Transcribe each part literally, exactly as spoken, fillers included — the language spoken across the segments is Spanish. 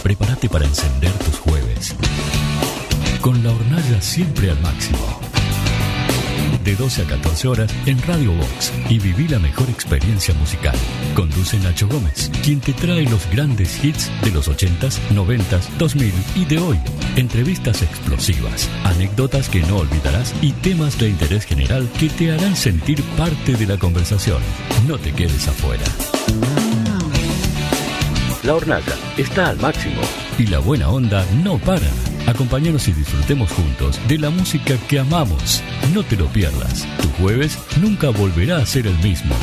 prepárate para encender tus jueves. Con la hornalla siempre al máximo. De doce a catorce horas en Radio Box y viví la mejor experiencia musical. Conduce Nacho Gómez, quien te trae los grandes hits de los ochentas, noventas, dos mil y de hoy. Entrevistas explosivas, anécdotas que no olvidarás y temas de interés general que te harán sentir parte de la conversación. No te quedes afuera. La hornalla está al máximo y la buena onda no para. Acompáñanos y disfrutemos juntos de la música que amamos. No te lo pierdas. Tu jueves nunca volverá a ser el mismo.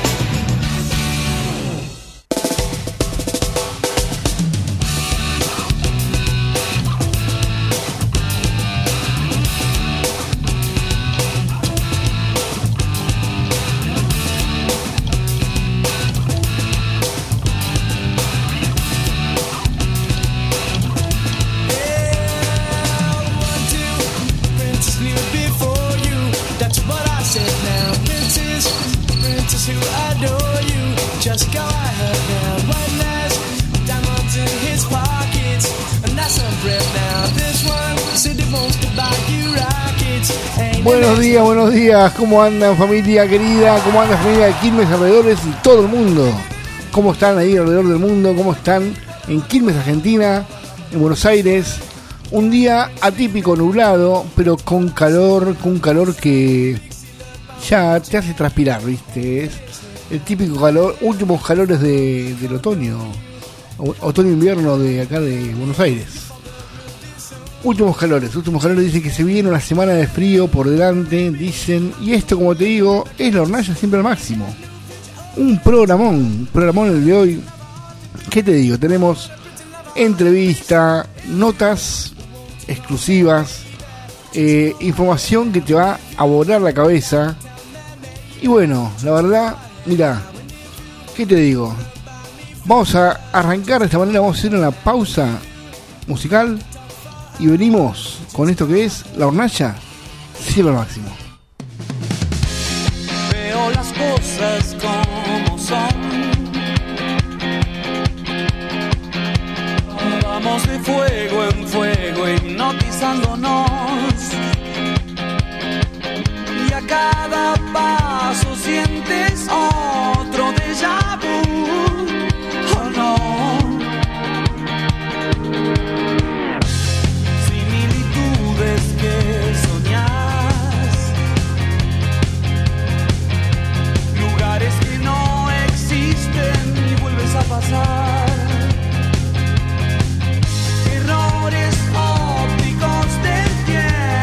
Buenos días, buenos días, ¿cómo andan familia querida? ¿Cómo anda familia de Quilmes, alrededores y todo el mundo? ¿Cómo están ahí alrededor del mundo? ¿Cómo están en Quilmes, Argentina, en Buenos Aires? Un día atípico, nublado, pero con calor, con un calor que ya te hace transpirar, ¿viste? Es el típico calor, últimos calores de, del otoño, otoño-invierno de acá de Buenos Aires. Últimos calores, últimos calores, dicen que se viene una semana de frío por delante, dicen, y esto, como te digo, es la hornalla siempre al máximo. Un programón, un programón el de hoy. ¿Qué te digo? Tenemos entrevista, notas exclusivas, eh, información que te va a volar la cabeza. Y bueno, la verdad, mira, ¿qué te digo? Vamos a arrancar de esta manera, vamos a hacer una pausa musical. Y venimos con esto que es la hornalla siempre al máximo. Veo las cosas como son. Vamos de fuego en fuego hipnotizándonos. Y a cada paso sientes otro déjà vu. Oh no. Que soñás, lugares que no existen y vuelves a pasar, errores ópticos del tiempo.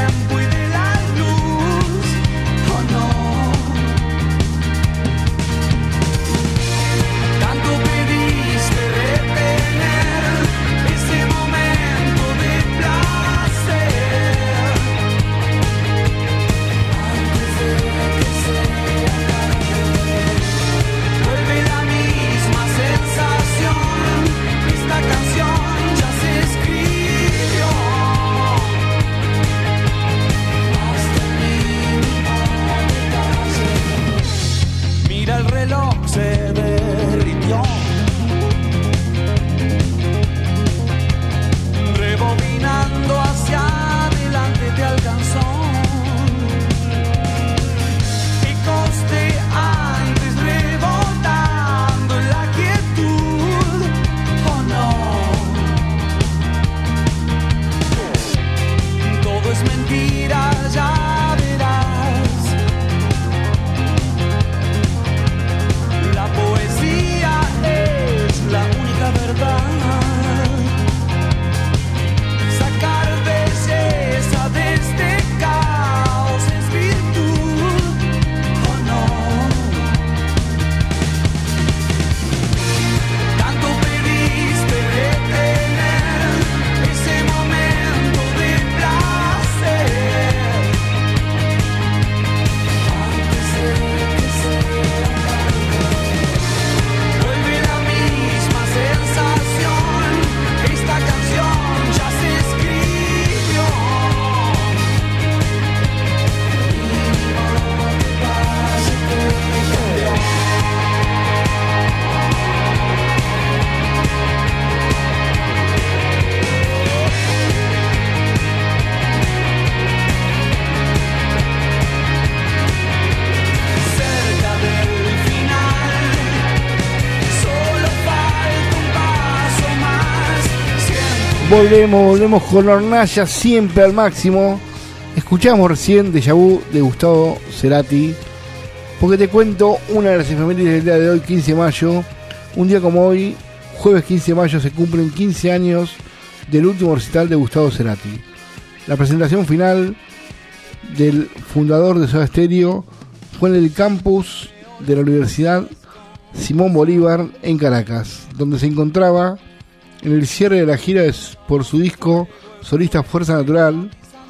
Volvemos, volvemos con la hornalla siempre al máximo. Escuchamos recién Déjà Vu de Gustavo Cerati, porque te cuento una de las efemérides del día de hoy, quince de mayo. Un día como hoy, jueves quince de mayo, se cumplen quince años del último recital de Gustavo Cerati. La presentación final del fundador de Soda Stereo fue en el campus de la Universidad Simón Bolívar en Caracas, donde se encontraba en el cierre de la gira por su disco solista Fuerza Natural.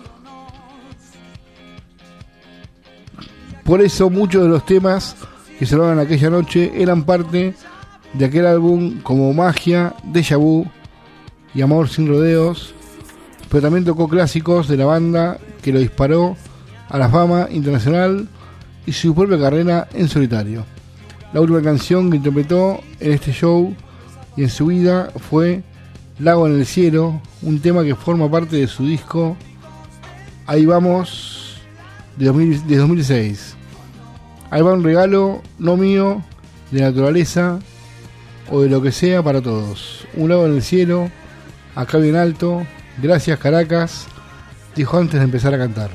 Por eso muchos de los temas que sonaban aquella noche eran parte de aquel álbum, como Magia, Déjà Vu y Amor sin rodeos, pero también tocó clásicos de la banda que lo disparó a la fama internacional y su propia carrera en solitario. La última canción que interpretó en este show y en su vida fue Lago en el Cielo, un tema que forma parte de su disco Ahí Vamos de, dos mil, de dos mil seis. Ahí va un regalo, no mío, de naturaleza o de lo que sea para todos. Un lago en el cielo, acá bien alto, gracias Caracas, dijo antes de empezar a cantar.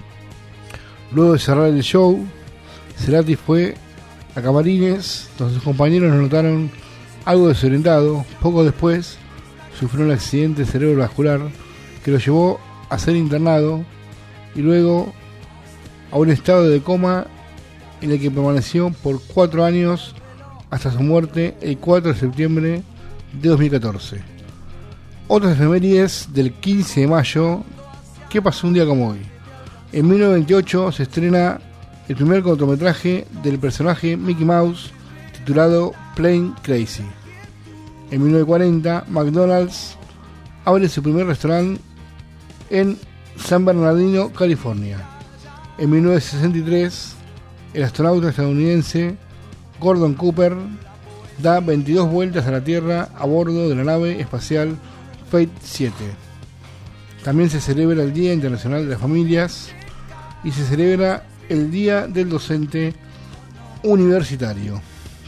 Luego de cerrar el show, Cerati fue a camarines, donde sus compañeros lo notaron algo desorientado. Poco después sufrió un accidente cerebrovascular que lo llevó a ser internado y luego a un estado de coma en el que permaneció por cuatro años hasta su muerte el cuatro de septiembre de dos mil catorce. Otras efemérides del quince de mayo. ¿Qué pasó un día como hoy? En mil novecientos veintiocho se estrena el primer cortometraje del personaje Mickey Mouse, titulado Plain Crazy. En mil novecientos cuarenta, McDonald's abre su primer restaurante en San Bernardino, California. En mil novecientos sesenta y tres, el astronauta estadounidense Gordon Cooper da veintidós vueltas a la Tierra a bordo de la nave espacial Fate siete. También se celebra el Día Internacional de las Familias y se celebra el Día del Docente Universitario.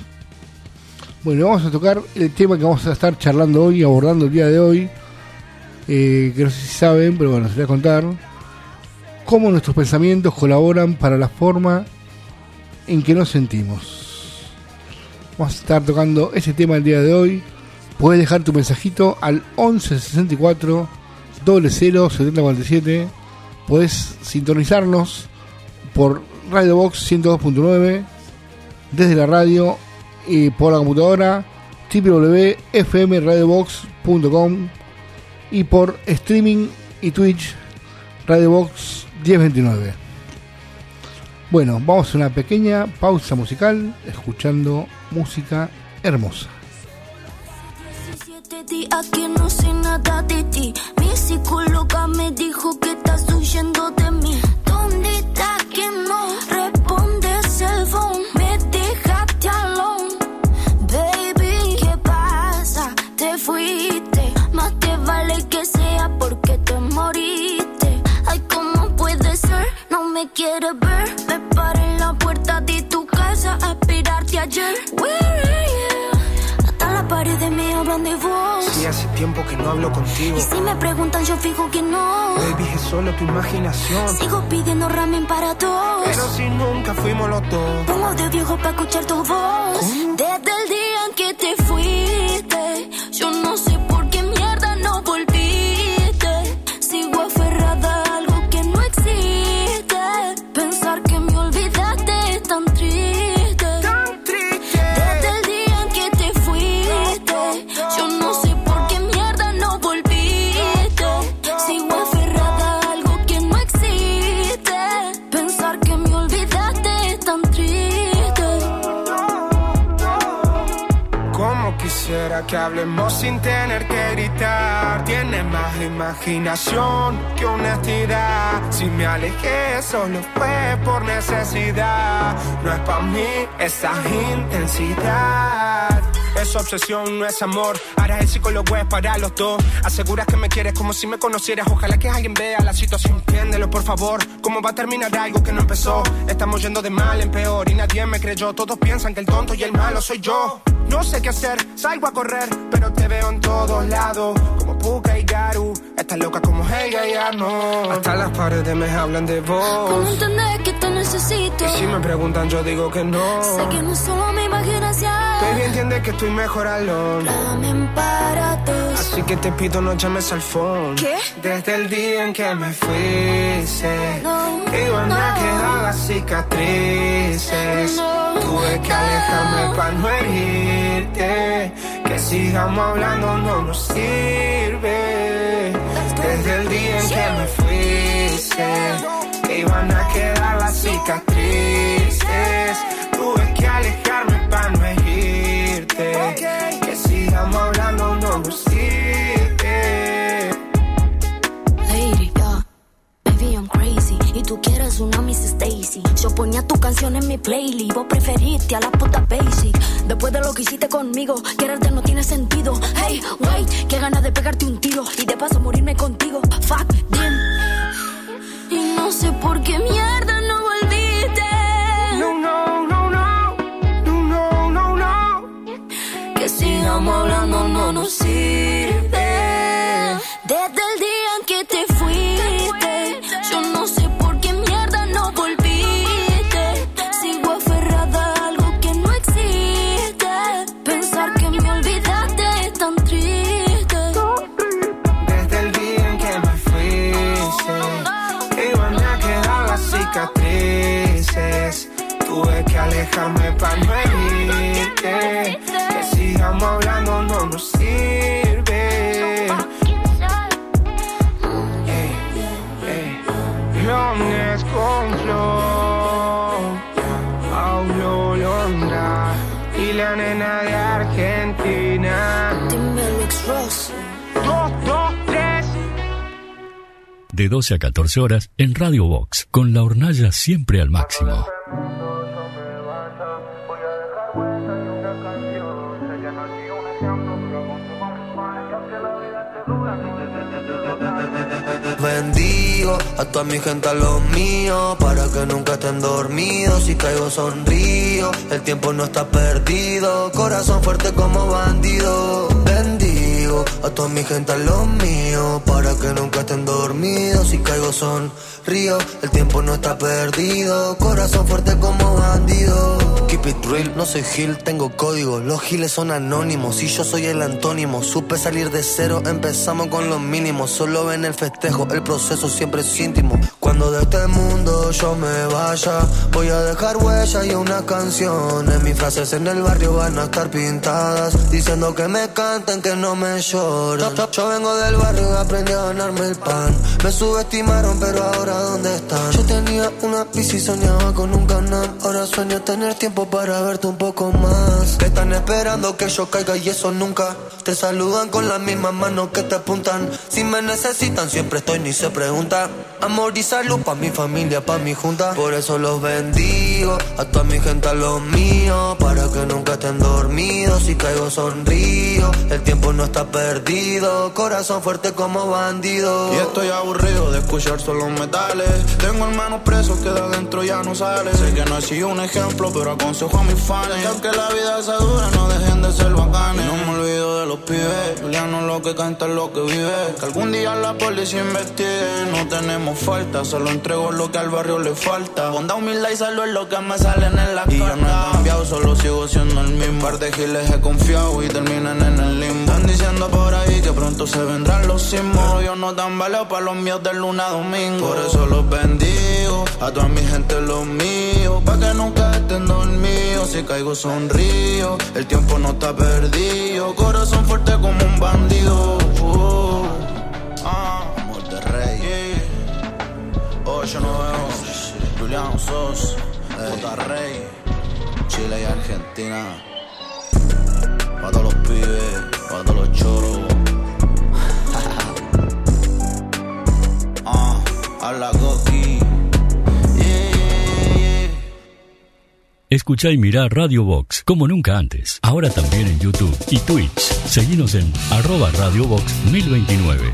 Bueno, vamos a tocar el tema que vamos a estar charlando hoy, abordando el día de hoy, eh, que no sé si saben, pero bueno, les voy a contar cómo nuestros pensamientos colaboran para la forma en que nos sentimos. Vamos a estar tocando ese tema el día de hoy. Puedes dejar tu mensajito al once sesenta y cuatro cero cero setenta cuarenta y siete. Puedes sintonizarnos por Radio Box ciento dos punto nueve desde la radio y por la computadora doble u doble u doble u punto f m radio box punto com y por streaming y Twitch Radio Box diez veintinueve. Bueno, vamos a una pequeña pausa musical escuchando música hermosa. diecisiete días que no sé nada de ti. Mi psicóloga me dijo que estás huyendo de mí. ¿Dónde estás que no respondes el phone? Me dejaste alone. Baby, ¿qué pasa? Te fuiste. Más te vale que sea porque te moriste. Ay, ¿cómo puede ser? No me quieres ver. Me paré en la puerta de tu casa a esperarte ayer. Where are you? Hasta la pared me hablan de vos. Sí, hace tiempo que no hablo contigo. Y si me preguntan yo fijo que no. Baby, es solo tu imaginación. Sigo pidiendo ramen para todos. Pero si nunca fuimos los dos. Pongo audio viejo para escuchar tu voz. ¿Cómo? Desde el día en que te fuiste, yo no sé por qué mierda no volviste. Sigo aferrada a algo que no existe. Pensar que me olvidaste es tan triste. Tan triste. Desde el día en que te fuiste, yo no sé por qué mierda no volviste. Sigo aferrada a algo que no existe. Pensar que me olvidaste es tan triste. Como quisiera que hablemos sin tener que gritar. Tienes más imaginación que honestidad. Si me alejé solo fue por necesidad. No es pa' mí esa intensidad. Es obsesión, no es amor. Ahora el psicólogo es para los dos. Aseguras que me quieres como si me conocieras. Ojalá que alguien vea la situación. Entiéndelo, por favor. ¿Cómo va a terminar algo que no empezó? Estamos yendo de mal en peor y nadie me creyó. Todos piensan que el tonto y el malo soy yo. No sé qué hacer, salgo a correr, pero te veo en todos lados. Como puca y gato. tú estás loca como ella, ya no. Hasta las paredes me hablan de vos. ¿Cómo entender que te necesito? Y si me preguntan yo digo que no. Sé que no es solo mi imaginación. Baby, entiende que estoy mejor alone. Ramen para dos. Así que te pido no llames al phone. ¿Qué? Desde el día en que me fuiste, No, iban no. a quedar las cicatrices. No, Tuve que alejarme para no herirte. Que sigamos hablando no nos sirve. Desde el día en que me fuiste, que iban a quedar las cicatrices. Tuve que alejarme para no herirte. Que sigamos hablando no nos sirve. Lady, yeah. Baby, I'm crazy. Y tú quieres una Miss Stacy. Yo ponía tu canción en mi playlist. Vos preferiste a la puta basic. Después de lo que hiciste conmigo, quererte no tiene sentido. Hey, wait, qué ganas de pegarte un tiro y de paso morirme contigo. Fuck them. Y no sé por qué mierda no volviste. No, no, no, no. No, no, no, no. Que sigamos hablando no nos sirve. Desde el día en que te fuiste, yo no sé por qué mierda no volviste. Sigo aferrada a algo que no existe. Pensar que me olvidaste es tan triste. Desde el día en que me fuiste, iban a quedar las cicatrices. Tuve que alejarme para no herirte. Que sigamos hablando no nos sirve. Ey, ey. Londres con Flow, Paulo Londra y la nena de Argentina. Dime Alex Ross. Dos, dos, tres. De doce a catorce horas en Radio Box, con la hornalla siempre al máximo. Bendigo a toda mi gente, a los míos, para que nunca estén dormidos. Si caigo sonrío, el tiempo no está perdido. Corazón fuerte como bandido. Bendigo a toda mi gente, a los míos, para que nunca estén dormidos. Si caigo sonrío, el tiempo no está perdido. Corazón fuerte como bandido. Keep it real, no soy Gil, tengo código. Los giles son anónimos y yo soy el antónimo. Supe salir de cero, empezamos con los mínimos. Solo ven el festejo, el proceso siempre es íntimo. Cuando de este mundo yo me vaya, voy a dejar huella y una canción. Mis frases en el barrio van a estar pintadas, diciendo que me canten, que no me lloren. Yo, yo vengo del barrio y aprendí a ganarme el pan. Me subestimaron, pero ahora ¿dónde están? Yo tenía una bici y soñaba con un canal. Ahora sueño tener tiempo para verte un poco más. Que están esperando que yo caiga y eso nunca. Te saludan con las mismas manos que te apuntan. Si me necesitan siempre estoy, ni se pregunta. Amor y salud pa' mi familia, pa' mi junta. Por eso los bendigo, a toda mi gente, a los míos, para que nunca estén dormidos. Si caigo sonrío, el tiempo no está perdido. Corazón fuerte como bandido. Y estoy aburrido de escuchar solo metales. Tengo hermanos presos que de adentro ya no salen. Sé que no he sido un ejemplo, pero aconsejo a mis fans que aunque la vida sea dura, no dejen de ser bacanes. Y no me olvido de los pibes, Juliano lo que canta es lo que vive. Que algún día la policía investigue. No tenemos falta, solo entrego lo que al barrio le falta. Bondad, humildad y salud es lo que me salen en la cara. Y yo no he cambiado, solo sigo siendo el mismo. Par de giles he confiado y terminan en el limbo. Están diciendo por ahí que pronto se vendrán los sismos. Yo no tan valeo para los míos de luna a domingo. Por eso los bendigo, a toda mi gente los míos, pa' que nunca estén dormidos. Si caigo sonrío, el tiempo no está perdido. Corazón fuerte como un bandido. uh, ah, Amor de rey, yeah. Oh, yo no veo Julián Sos, J. Rey, Chile y Argentina. Pa' todos los pibes, pa' todos los choros. Ah, a la Goki. Escuchá y mirá Radio Box como nunca antes. Ahora también en YouTube y Twitch. Seguinos en arroba Radio Box mil veintinueve.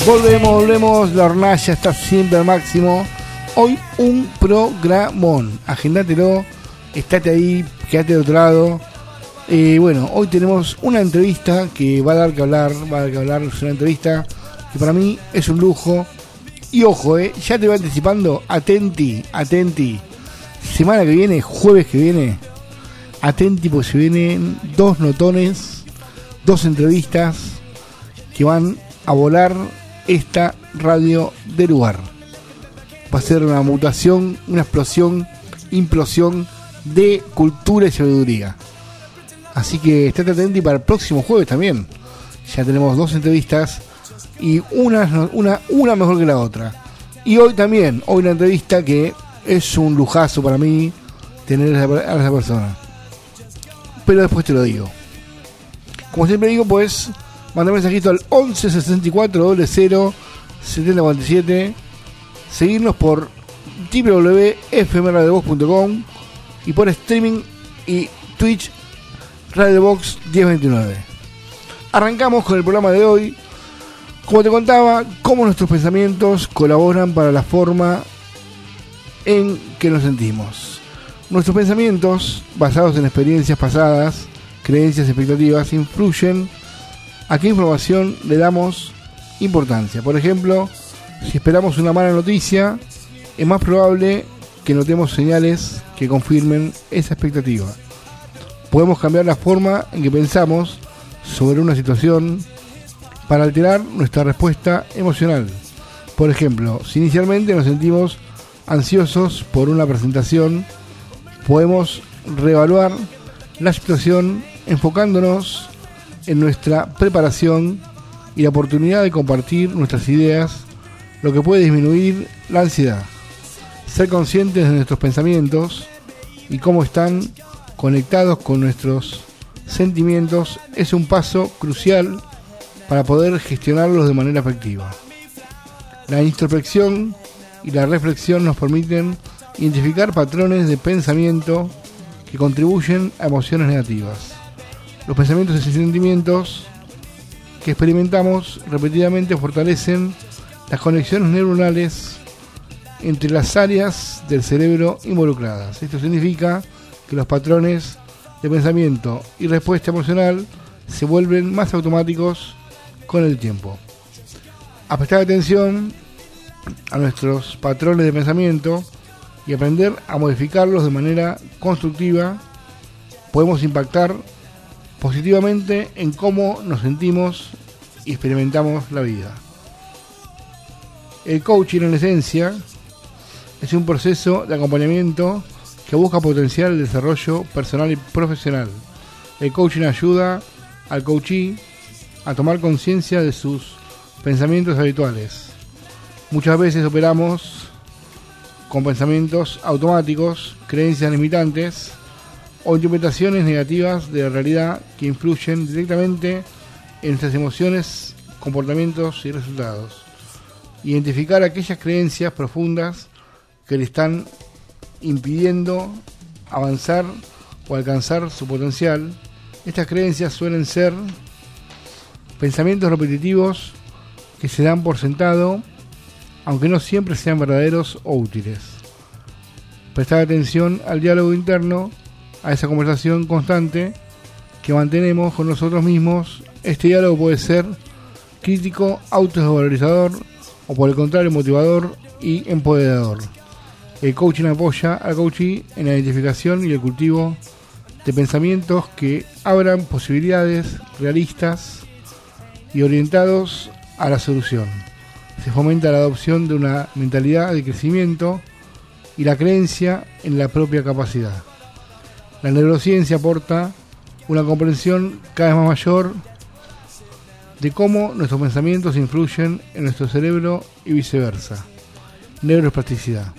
Volvemos, volvemos, la hornalla está siempre al máximo. Hoy un programón, agendátelo, estate ahí, quédate de otro lado. Eh, bueno, hoy tenemos una entrevista que va a dar que hablar, va a dar que hablar, es una entrevista que para mí es un lujo. Y ojo, eh, ya te voy anticipando, atenti, atenti, semana que viene, jueves que viene, atenti porque se vienen dos notones, dos entrevistas que van a volar esta radio de lugar. Va a ser una mutación, una explosión, implosión de cultura y sabiduría. Así que estate atento y para el próximo jueves también. Ya tenemos dos entrevistas y una, una, una mejor que la otra. Y hoy también, hoy una entrevista que es un lujazo para mí tener a esa persona. Pero después te lo digo. Como siempre digo, pues mandar mensajito al once sesenta y cuatro cero cero setenta cuarenta y siete. Seguirnos por doble u doble u doble u punto f m radio box punto com y por streaming y Twitch Radio Box diez veintinueve. Arrancamos con el programa de hoy. Como te contaba, cómo nuestros pensamientos colaboran para la forma en que nos sentimos. Nuestros pensamientos, basados en experiencias pasadas, creencias y expectativas, influyen a qué información le damos importancia. Por ejemplo, si esperamos una mala noticia, es más probable que notemos señales que confirmen esa expectativa. Podemos cambiar la forma en que pensamos sobre una situación para alterar nuestra respuesta emocional. Por ejemplo, si inicialmente nos sentimos ansiosos por una presentación, podemos reevaluar la situación enfocándonos en nuestra preparación y la oportunidad de compartir nuestras ideas, lo que puede disminuir la ansiedad. Ser conscientes de nuestros pensamientos y cómo están conectados con nuestros sentimientos es un paso crucial para poder gestionarlos de manera efectiva. La introspección y la reflexión nos permiten identificar patrones de pensamiento que contribuyen a emociones negativas. Los pensamientos y sentimientos que experimentamos repetidamente fortalecen las conexiones neuronales entre las áreas del cerebro involucradas. Esto significa que los patrones de pensamiento y respuesta emocional se vuelven más automáticos con el tiempo. A prestar atención a nuestros patrones de pensamiento y aprender a modificarlos de manera constructiva, podemos impactar positivamente en cómo nos sentimos y experimentamos la vida. El coaching, en esencia, es un proceso de acompañamiento que busca potenciar el desarrollo personal y profesional. El coaching ayuda al coachee a tomar conciencia de sus pensamientos habituales. Muchas veces operamos con pensamientos automáticos, creencias limitantes o interpretaciones negativas de la realidad que influyen directamente en nuestras emociones, comportamientos y resultados. Identificar aquellas creencias profundas que le están impidiendo avanzar o alcanzar su potencial. Estas creencias suelen ser pensamientos repetitivos que se dan por sentado, aunque no siempre sean verdaderos o útiles. Prestar atención al diálogo interno, a esa conversación constante que mantenemos con nosotros mismos. Este diálogo puede ser crítico, autovalorizador o, por el contrario, motivador y empoderador. El coaching apoya al coachee en la identificación y el cultivo de pensamientos que abran posibilidades realistas y orientados a la solución. Se fomenta la adopción de una mentalidad de crecimiento y la creencia en la propia capacidad. La neurociencia aporta una comprensión cada vez más mayor de cómo nuestros pensamientos influyen en nuestro cerebro y viceversa. Neuroplasticidad.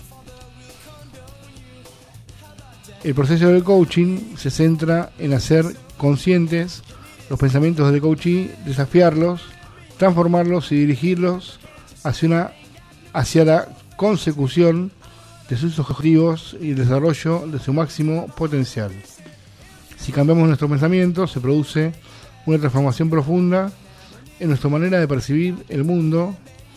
El proceso del coaching se centra en hacer conscientes los pensamientos del coachee, desafiarlos, transformarlos y dirigirlos hacia, una, hacia la consecución de sus objetivos y el desarrollo de su máximo potencial. Si cambiamos nuestros pensamientos, se produce una transformación profunda en nuestra manera de percibir el mundo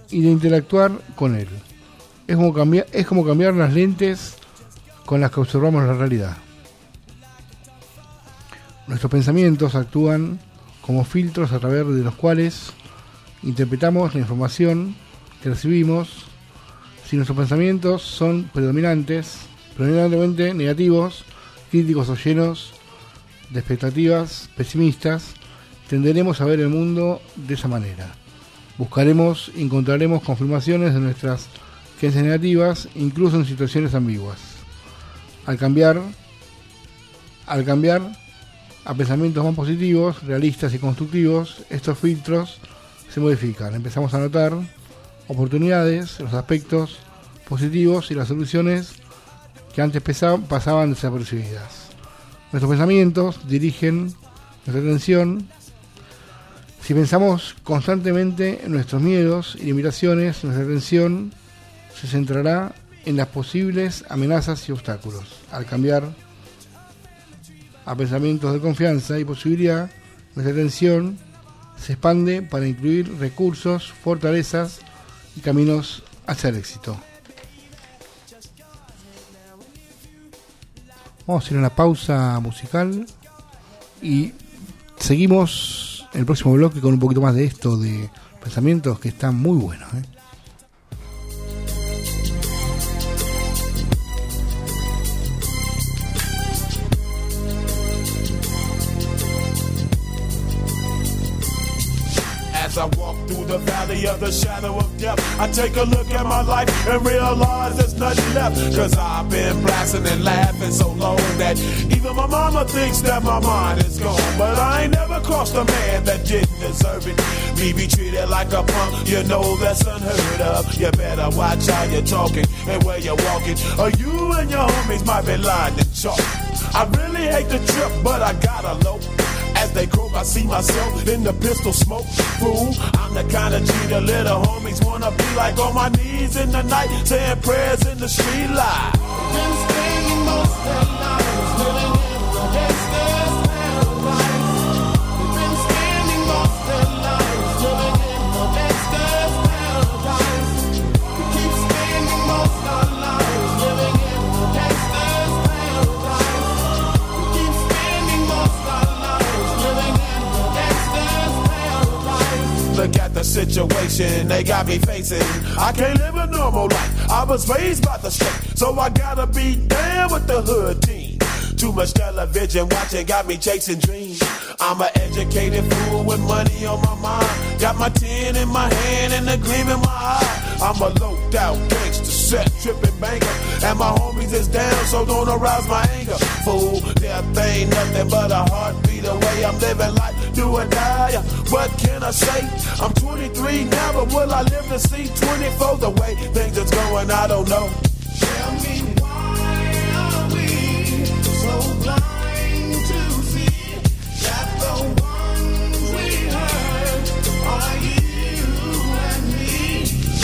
y de interactuar con él. Es como cambiar, es como cambiar las lentes con las que observamos la realidad. Nuestros pensamientos actúan como filtros a través de los cuales interpretamos la información que recibimos. Si nuestros pensamientos son predominantes, predominantemente negativos, críticos o llenos de expectativas pesimistas, tenderemos a ver el mundo de esa manera. Buscaremos y encontraremos confirmaciones de nuestras creencias negativas, incluso en situaciones ambiguas. Al cambiar, al cambiar a pensamientos más positivos, realistas y constructivos, estos filtros se modifican. Empezamos a notar oportunidades, los aspectos positivos y las soluciones que antes pasaban desapercibidas. Nuestros pensamientos dirigen nuestra atención. Si pensamos constantemente en nuestros miedos y limitaciones, nuestra atención se centrará en las posibles amenazas y obstáculos. Al cambiar a pensamientos de confianza y posibilidad, nuestra atención se expande para incluir recursos, fortalezas y caminos hacia el éxito. Vamos a hacer una pausa musical y seguimos en el próximo bloque con un poquito más de esto de pensamientos que están muy buenos, ¿eh? As I walk through the valley of the shadow of death, I take a look at my life and realize there's nothing left. Cause I've been blasting and laughing so long that even my mama thinks that my mind is gone. But I ain't never crossed a man that didn't deserve it. Me be treated like a punk, you know that's unheard of. You better watch how you're talking and where you're walking, or you and your homies might be lying in chalk. I really hate the trip, but I gotta low. As they croak, I see myself in the pistol smoke. Fool, I'm the kind of G the little homies wanna be like, on my knees in the night, saying prayers in the street light. Been spending most of their lives living in the gangster's paradise. We've been spending most of their lives living in the gangster's paradise. We keep spending most of our lives living in the gangster's paradise. We keep spending most of our Look at the situation they got me facing. I can't live a normal life. I was raised by the street, so I gotta be down with the hood team. Too much television watching got me chasing dreams. I'm an educated fool with money on my mind. Got my tin in my hand and a gleam in my eye. I'm a loped out gangster, set tripping banker, and my homies is down, so don't arouse my anger. Fool, death ain't nothing but a heartbeat away. I'm living life, do or die. What can I say? I'm twenty-three now, but will I live to see twenty-four? The way things is going, I don't know. Tell me why are we so blind to see that the ones we hurt are you and me?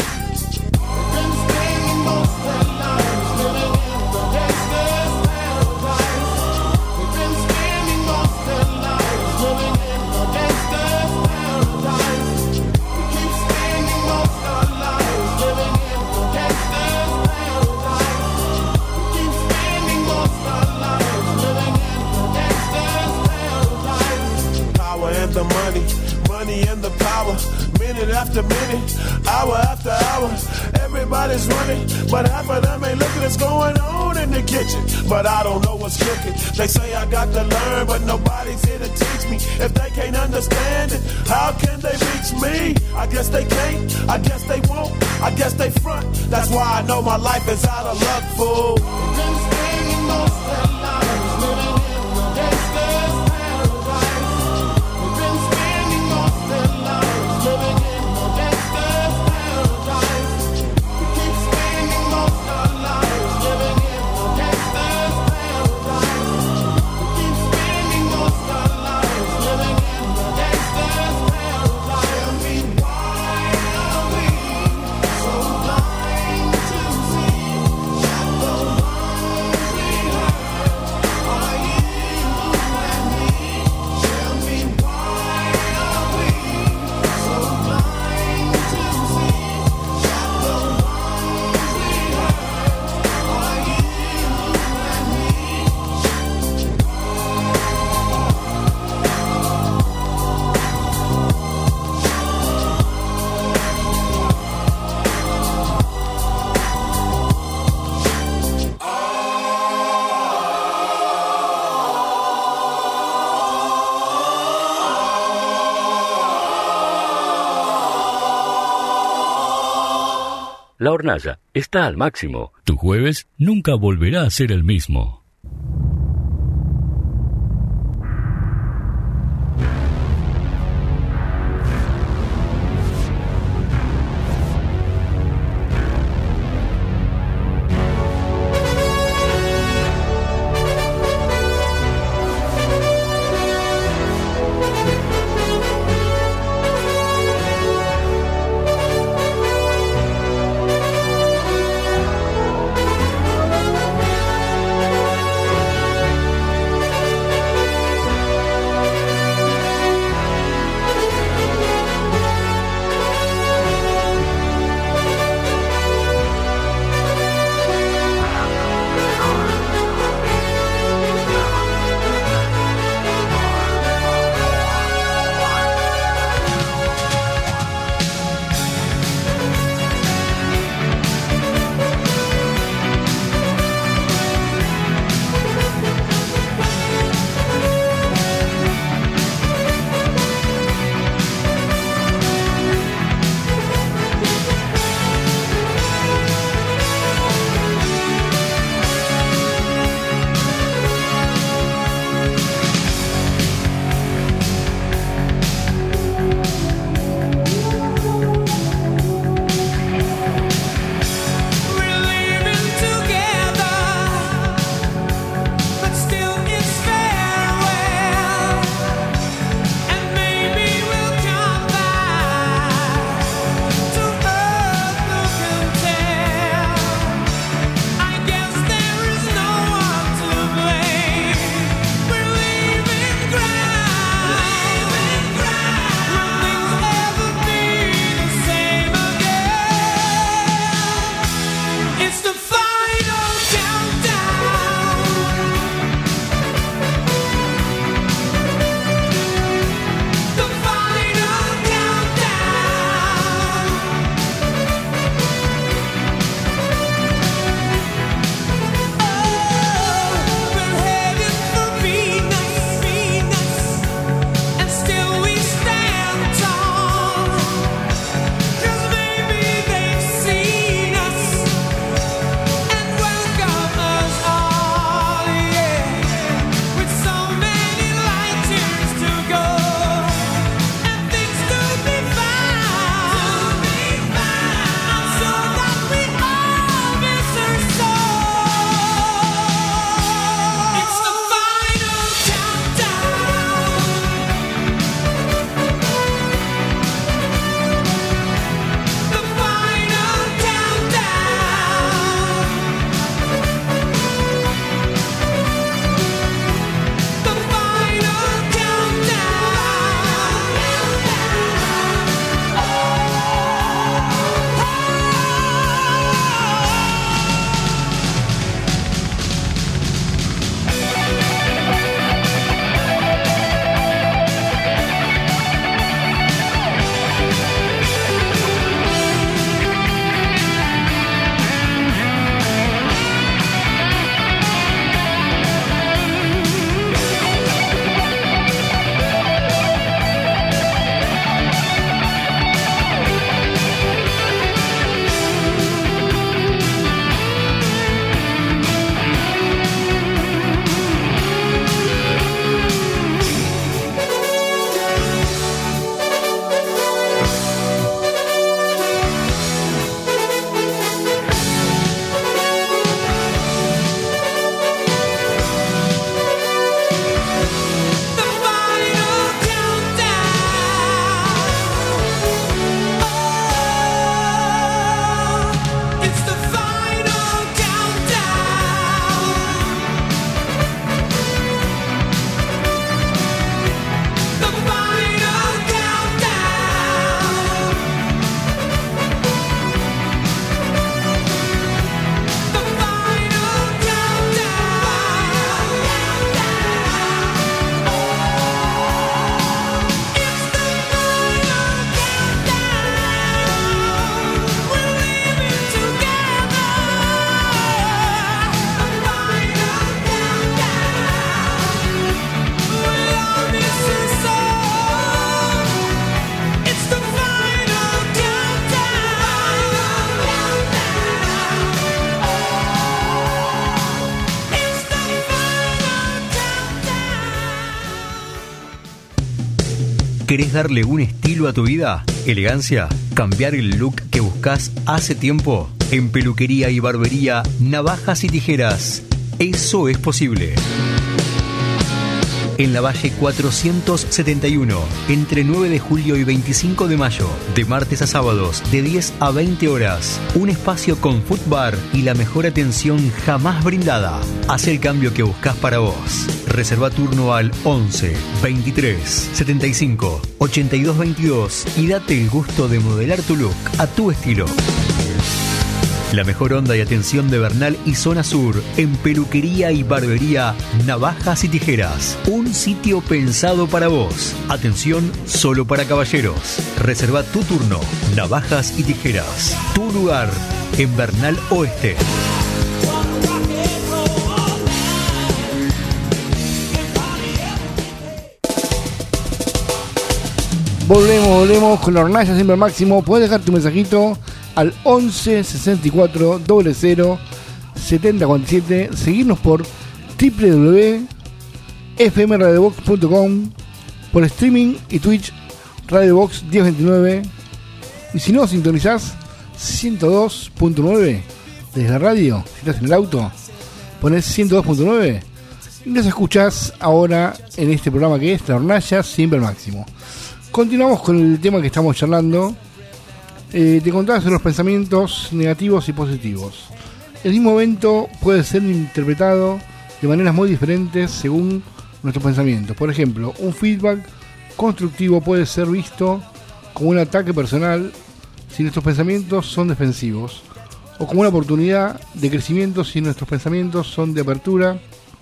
We've been spending most of our lives living in the gangster's paradise. We've been spending most of our lives living in the gangster's paradise. We keep spending most of our lives living in the gangster's paradise. We keep spending most of our lives living in the gangster's paradise. Power and the money, money and the power. Minute after minute, hour after hour, everybody's running, but half of them ain't looking what's going on in the kitchen. But I don't know what's cooking. They say I got to learn, but nobody's here to teach me. If they can't understand it, how can they reach me? I guess they can't, I guess they won't, I guess they front. That's why I know my life is out of luck, fool. We've been spending most of our lives living in the gangster's paradise. We've been spending most of our lives living in the gangster's paradise. We keep spending most of our lives living in the gangster's paradise. We keep spending most of our lives living in the gangster's paradise. Tell me why are we so blind to see that the ones we hurt La hornalla está al máximo. Tu jueves nunca volverá a ser el mismo. ¿Querés darle un estilo a tu vida? ¿Elegancia? ¿Cambiar el look que buscas hace tiempo? En peluquería y barbería, navajas y tijeras. Eso es posible. En la Valle cuatrocientos setenta y uno, entre nueve de julio y veinticinco de mayo, de martes a sábados, de diez a veinte horas. Un espacio con food bar y la mejor atención jamás brindada. Haz el cambio que buscas para vos. Reserva turno al once, veintitrés, setenta y cinco, ochenta y dos veintidós y date el gusto de modelar tu look a tu estilo. La mejor onda y atención de Bernal y zona sur en peluquería y barbería, navajas y tijeras. Un sitio pensado para vos. Atención solo para caballeros. Reserva tu turno. Navajas y tijeras. Tu lugar en Bernal Oeste. Volvemos, volvemos con la hornalla siempre al máximo. Puedes dejar tu mensajito al once sesenta y cuatro cero cero setenta cuarenta y siete. Seguirnos por doble u doble u doble u punto f m radio box punto com, por streaming y Twitch Radiobox diez veintinueve. Y si no, sintonizás ciento dos punto nueve desde la radio. Si estás en el auto, pones ciento dos punto nueve y nos escuchás ahora en este programa que es La Hornalla siempre al máximo. Continuamos con el tema que estamos charlando. Eh, te contaba sobre los pensamientos negativos y positivos. El mismo evento puede ser interpretado de maneras muy diferentes según nuestros pensamientos. Por ejemplo, un feedback constructivo puede ser visto como un ataque personal si nuestros pensamientos son defensivos, o como una oportunidad de crecimiento si nuestros pensamientos son de apertura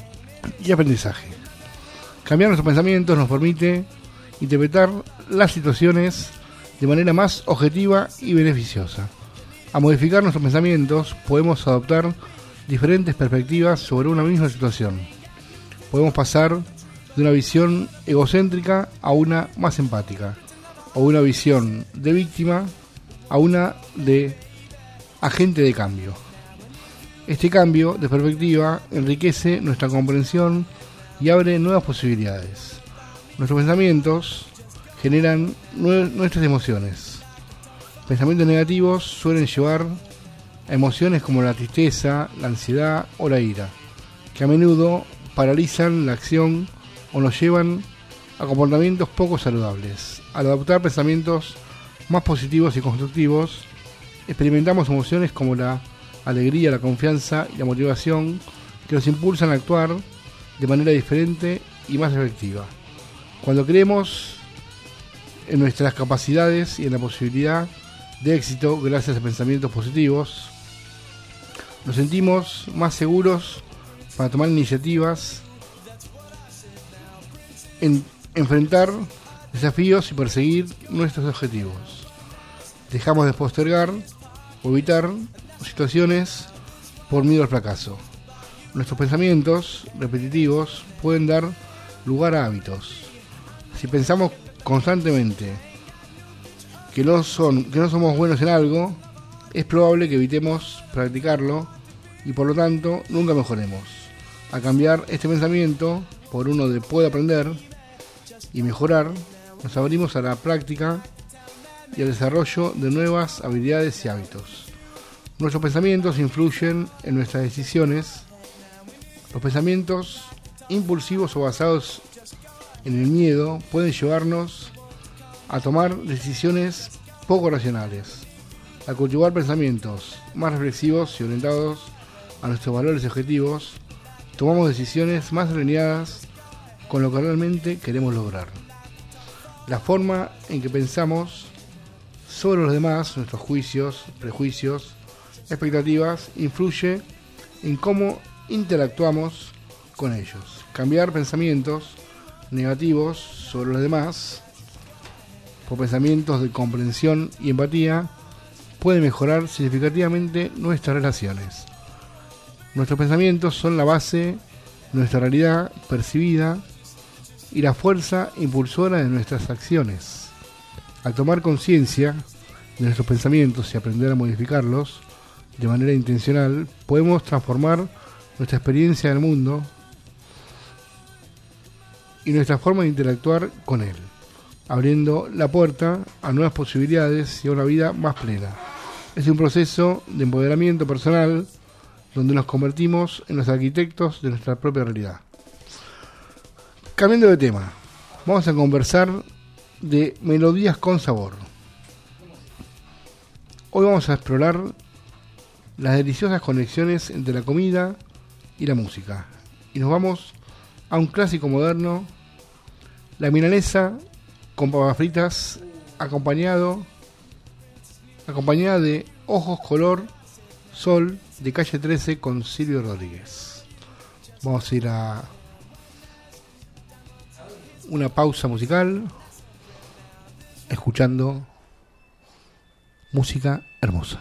y aprendizaje. Cambiar nuestros pensamientos nos permite interpretar las situaciones de manera más objetiva y beneficiosa. A modificar nuestros pensamientos podemos adoptar diferentes perspectivas sobre una misma situación. Podemos pasar de una visión egocéntrica a una más empática, o una visión de víctima a una de agente de cambio. Este cambio de perspectiva enriquece nuestra comprensión y abre nuevas posibilidades. Nuestros pensamientos generan nuestras emociones. Pensamientos negativos suelen llevar a emociones como la tristeza, la ansiedad o la ira, que a menudo paralizan la acción o nos llevan a comportamientos poco saludables. Al adoptar pensamientos más positivos y constructivos, experimentamos emociones como la alegría, la confianza y la motivación que nos impulsan a actuar de manera diferente y más efectiva. Cuando creemos en nuestras capacidades y en la posibilidad de éxito gracias a pensamientos positivos, nos sentimos más seguros para tomar iniciativas, en enfrentar desafíos y perseguir nuestros objetivos. Dejamos de postergar o evitar situaciones por miedo al fracaso. Nuestros pensamientos repetitivos pueden dar lugar a hábitos. Si pensamos constantemente que no son que no somos buenos en algo, es probable que evitemos practicarlo y por lo tanto nunca mejoremos. A cambiar este pensamiento por uno de puedo aprender y mejorar, nos abrimos a la práctica y al desarrollo de nuevas habilidades y hábitos. Nuestros pensamientos influyen en nuestras decisiones. Los pensamientos impulsivos o basados en el miedo pueden llevarnos a tomar decisiones poco racionales. Al cultivar pensamientos más reflexivos y orientados a nuestros valores y objetivos, tomamos decisiones más alineadas con lo que realmente queremos lograr. La forma en que pensamos sobre los demás, nuestros juicios, prejuicios, expectativas, influye en cómo interactuamos con ellos. Cambiar pensamientos negativos sobre los demás por pensamientos de comprensión y empatía puede mejorar significativamente nuestras relaciones. Nuestros pensamientos son la base de nuestra realidad percibida y la fuerza impulsora de nuestras acciones. Al tomar conciencia de nuestros pensamientos y aprender a modificarlos de manera intencional, podemos transformar nuestra experiencia del mundo y nuestra forma de interactuar con él. abriendo la puerta a nuevas posibilidades y a una vida más plena. Es un proceso de empoderamiento personal donde nos convertimos en los arquitectos de nuestra propia realidad. Cambiando de tema, vamos a conversar de melodías con sabor. Hoy vamos a explorar las deliciosas conexiones entre la comida y la música. Y nos vamos a un clásico moderno, la milanesa con papas fritas, acompañado, acompañada de Ojos Color Sol de Calle trece con Silvio Rodríguez. Vamos a ir a una pausa musical, escuchando música hermosa.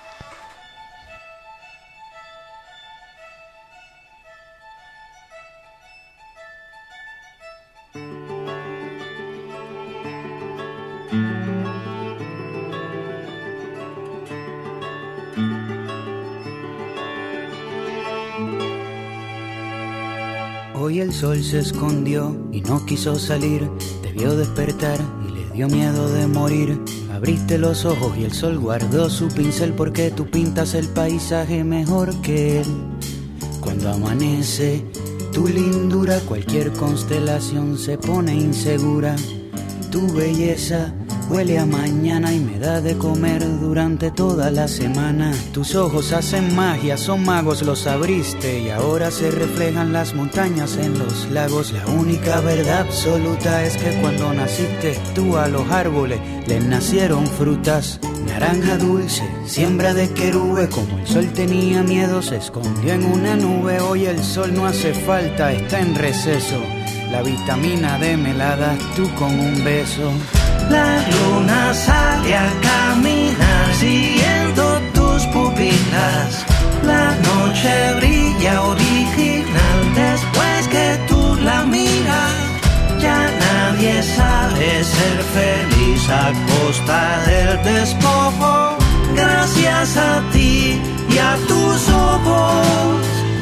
Hoy el sol se escondió y no quiso salir, te vio despertar y le dio miedo de morir. Abriste los ojos y el sol guardó su pincel porque tú pintas el paisaje mejor que él. Cuando amanece, tu lindura, cualquier constelación se pone insegura. Tu belleza huele a mañana y me da de comer durante toda la semana. Tus ojos hacen magia, son magos, los abriste y ahora se reflejan las montañas en los lagos. La única verdad absoluta es que cuando naciste tú a los árboles les nacieron frutas. Naranja dulce, siembra de querube, como el sol tenía miedo se escondió en una nube. Hoy el sol no hace falta, está en receso. La vitamina D me la das tú con un beso. La luna sale a caminar siguiendo tus pupilas. La noche brilla original después que tú la miras. Ya nadie sabe ser feliz a costa del despojo. Gracias a ti y a tus ojos.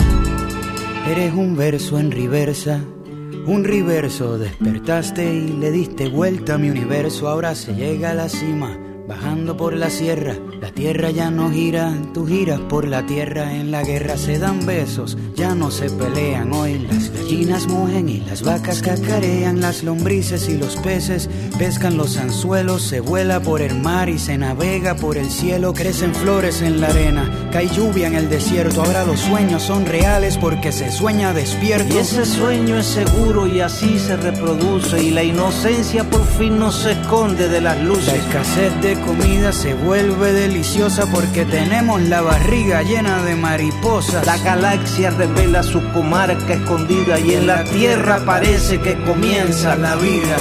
Eres un verso en reversa. Un reverso, despertaste y le diste vuelta a mi universo. Ahora se llega a la cima, bajando por la sierra. La tierra ya no gira, tú giras por la tierra. En la guerra se dan besos, ya no se pelean. Hoy las gallinas mugen y las vacas cacarean. Las lombrices y los peces pescan los anzuelos. Se vuela por el mar y se navega por el cielo. Crecen flores en la arena, cae lluvia en el desierto. Ahora los sueños son reales porque se sueña despierto. Y ese sueño es seguro y así se reproduce. Y la inocencia por fin no se esconde de las luces. La escasez de comida se vuelve deliciosa porque tenemos la barriga llena de mariposas. La galaxia revela su comarca escondida y en la tierra parece que comienza la vida.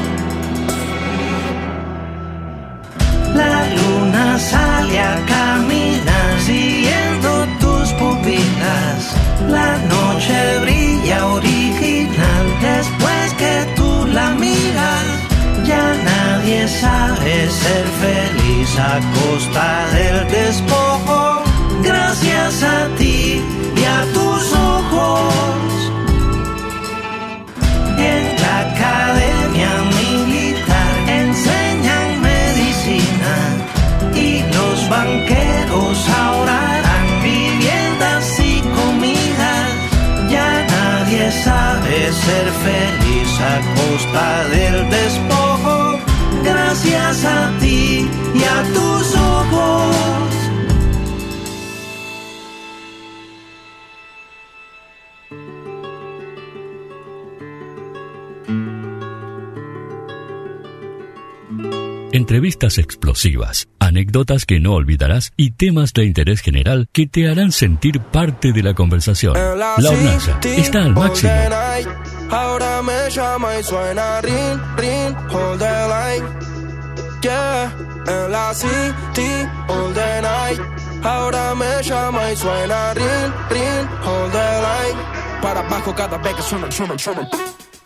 La luna sale a caminar siguiendo tus pupilas. La noche brilla original después que tú la miras. Ya nadie sabe ser feliz a costa del despojo. Gracias a ti y a tus ojos. En la academia militar enseñan medicina y los banqueros ahora dan viviendas y comida. Ya nadie sabe ser feliz a costa del despojo. Gracias a ti y a tus ojos. Entrevistas explosivas, anécdotas que no olvidarás y temas de interés general que te harán sentir parte de la conversación. La Hornalla está al máximo. Ahora me llama y suena ring, ring, all the night. Yeah, en la city, all the night. Ahora me llama y suena ring, ring, all the night. Para abajo cada vez que suena, suena, suena.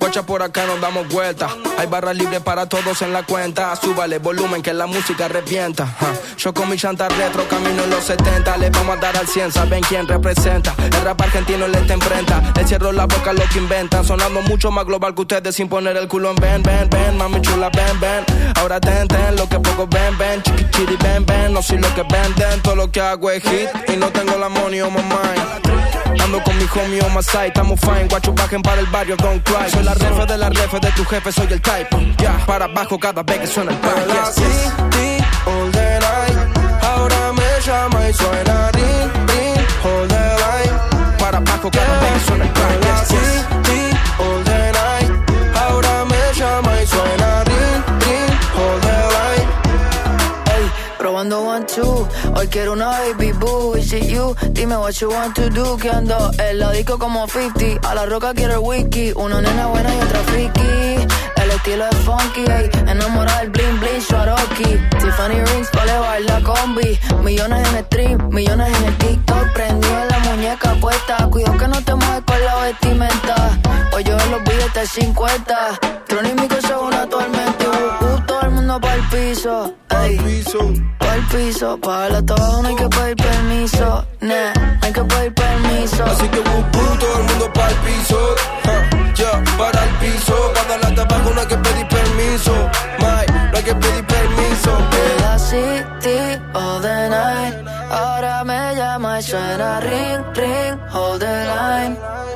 Guacha, por acá nos damos vuelta. Hay barras libres para todos en la cuenta. Súbale volumen que la música revienta. uh. Yo con mi chanta retro camino en los setenta. Le vamos a dar al cien, ¿saben quién representa? El rap argentino le está enfrenta. Le cierro la boca a lo que inventan. Sonando mucho más global que ustedes sin poner el culo en ven, ven, ven. Mami chula, ven, ven. Ahora ten, ten, lo que pocos ven, ven. Chiqui, chiri, ven, ven. No soy lo que venden. Todo lo que hago es hit. Y no tengo la money on my mind. Ando con mi homie on my side. Estamos fine, guacho, bajen para el barrio, don't cry. Soy la refe de la refe de tu jefe, soy el type. Ya, yeah. Para abajo cada vez que suena el pan. Yes, yes. All the night. Ahora me llama y suena ring, ring, all the night. Para abajo cada vez que suena el pan. Yes, yes. All the night. Ahora me llama y suena ring, ring, all the night. Ey, probando one, two. Hoy quiero una baby boo. Is it you? Dime what you want to do. Que ando en la disco como cincuenta. A la roca quiero el whisky. Una nena buena y otra friki. El estilo es funky, ey. Enamorada del bling bling, Swarovski. Tiffany rings, vale bailar combi. Millones en el stream, millones en el TikTok. Prendido en la muñeca puesta. Cuidado que no te mueves con la vestimenta. Hoy yo en los billetes cincuenta. Trono y mi cosa una tormenta. Uh, uh, todo el mundo pa'l piso, ey. Pa'l piso, pa' la todo no hay que pedir permiso. Nah, no hay que pedir permiso. Así que uh, uh, todo el mundo pa'l piso. uh, Ya, yeah, para el piso. Cada lata abajo no hay que pedir permiso. Mike, no hay que pedir permiso. En la city all the night. Ahora me llama y suena ring, ring, hold the line.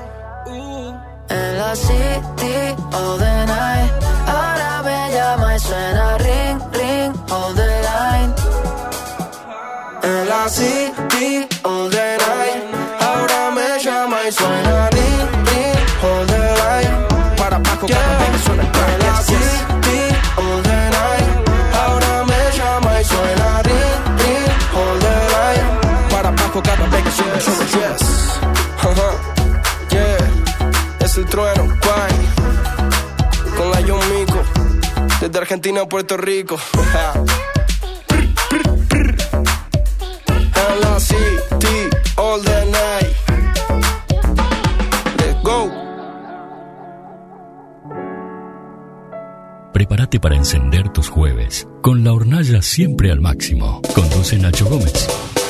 En la city all the night. Ahora me llama y suena ring, ring, hold the line. En la city all the night. Ahora me llama y suena ring, ring, hold the line. Para abajo cada vez que suena el pan. En la city all the night. Ahora me llama y suena ring, ring, hold the line. Para abajo cada vez que suena el pan. Yes. Uh-huh. Yeah. Es el trueno, Quine. Con la John Mico. Desde Argentina a Puerto Rico. En la city all the night. Let's go. Prepárate para encender tus jueves con la hornalla siempre al máximo. Conduce Nacho Gómez.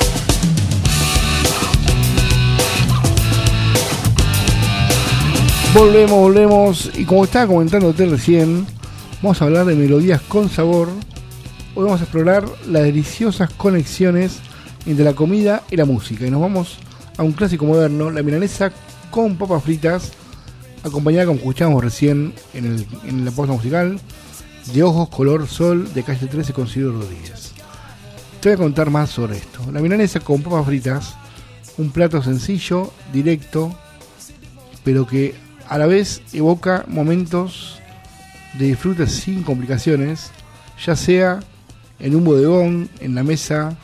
Volvemos, volvemos. Y como estaba comentándote recién, vamos a hablar de melodías con sabor. Hoy vamos a explorar las deliciosas conexiones entre la comida y la música. Y nos vamos a un clásico moderno, la milanesa con papas fritas, acompañada, como escuchamos recién en, el, en la pausa musical, de Ojos Color Sol de Calle trece con Silvio Rodríguez. Te voy a contar más sobre esto. La milanesa con papas fritas, un plato sencillo, directo, pero que a la vez evoca momentos de disfrute sin complicaciones, ya sea en un bodegón, en la mesa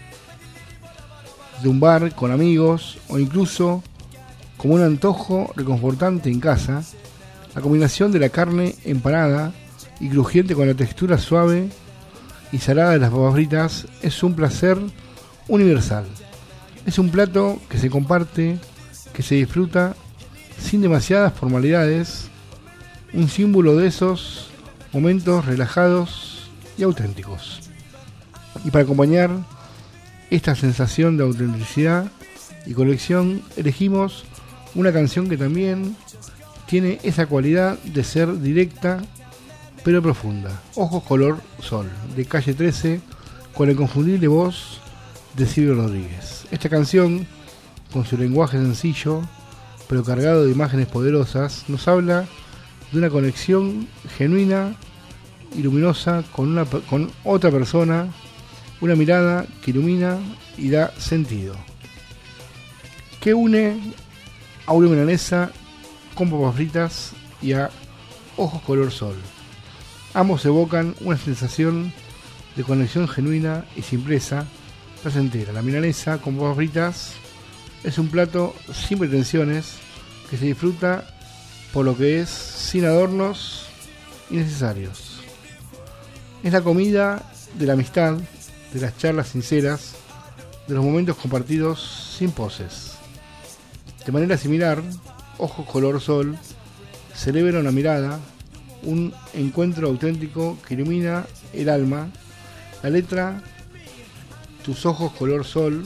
de un bar con amigos o incluso como un antojo reconfortante en casa. La combinación de la carne empanada y crujiente con la textura suave y salada de las papas fritas es un placer universal. Es un plato que se comparte, que se disfruta sin demasiadas formalidades, un símbolo de esos momentos relajados y auténticos. Y para acompañar esta sensación de autenticidad y conexión, elegimos una canción que también tiene esa cualidad de ser directa pero profunda. Ojos Color Sol, de Calle trece, con la inconfundible voz de Silvio Rodríguez. Esta canción, con su lenguaje sencillo pero cargado de imágenes poderosas, nos habla de una conexión genuina y luminosa con, una, con otra persona, una mirada que ilumina y da sentido. ¿Qué une a una milanesa con papas fritas y a Ojos Color Sol? Ambos evocan una sensación de conexión genuina y simpleza placentera. La milanesa con papas fritas es un plato sin pretensiones que se disfruta por lo que es, sin adornos innecesarios. Es la comida de la amistad, de las charlas sinceras, de los momentos compartidos sin poses. De manera similar, Ojos Color Sol celebra una mirada, un encuentro auténtico que ilumina el alma. La letra, tus ojos color sol,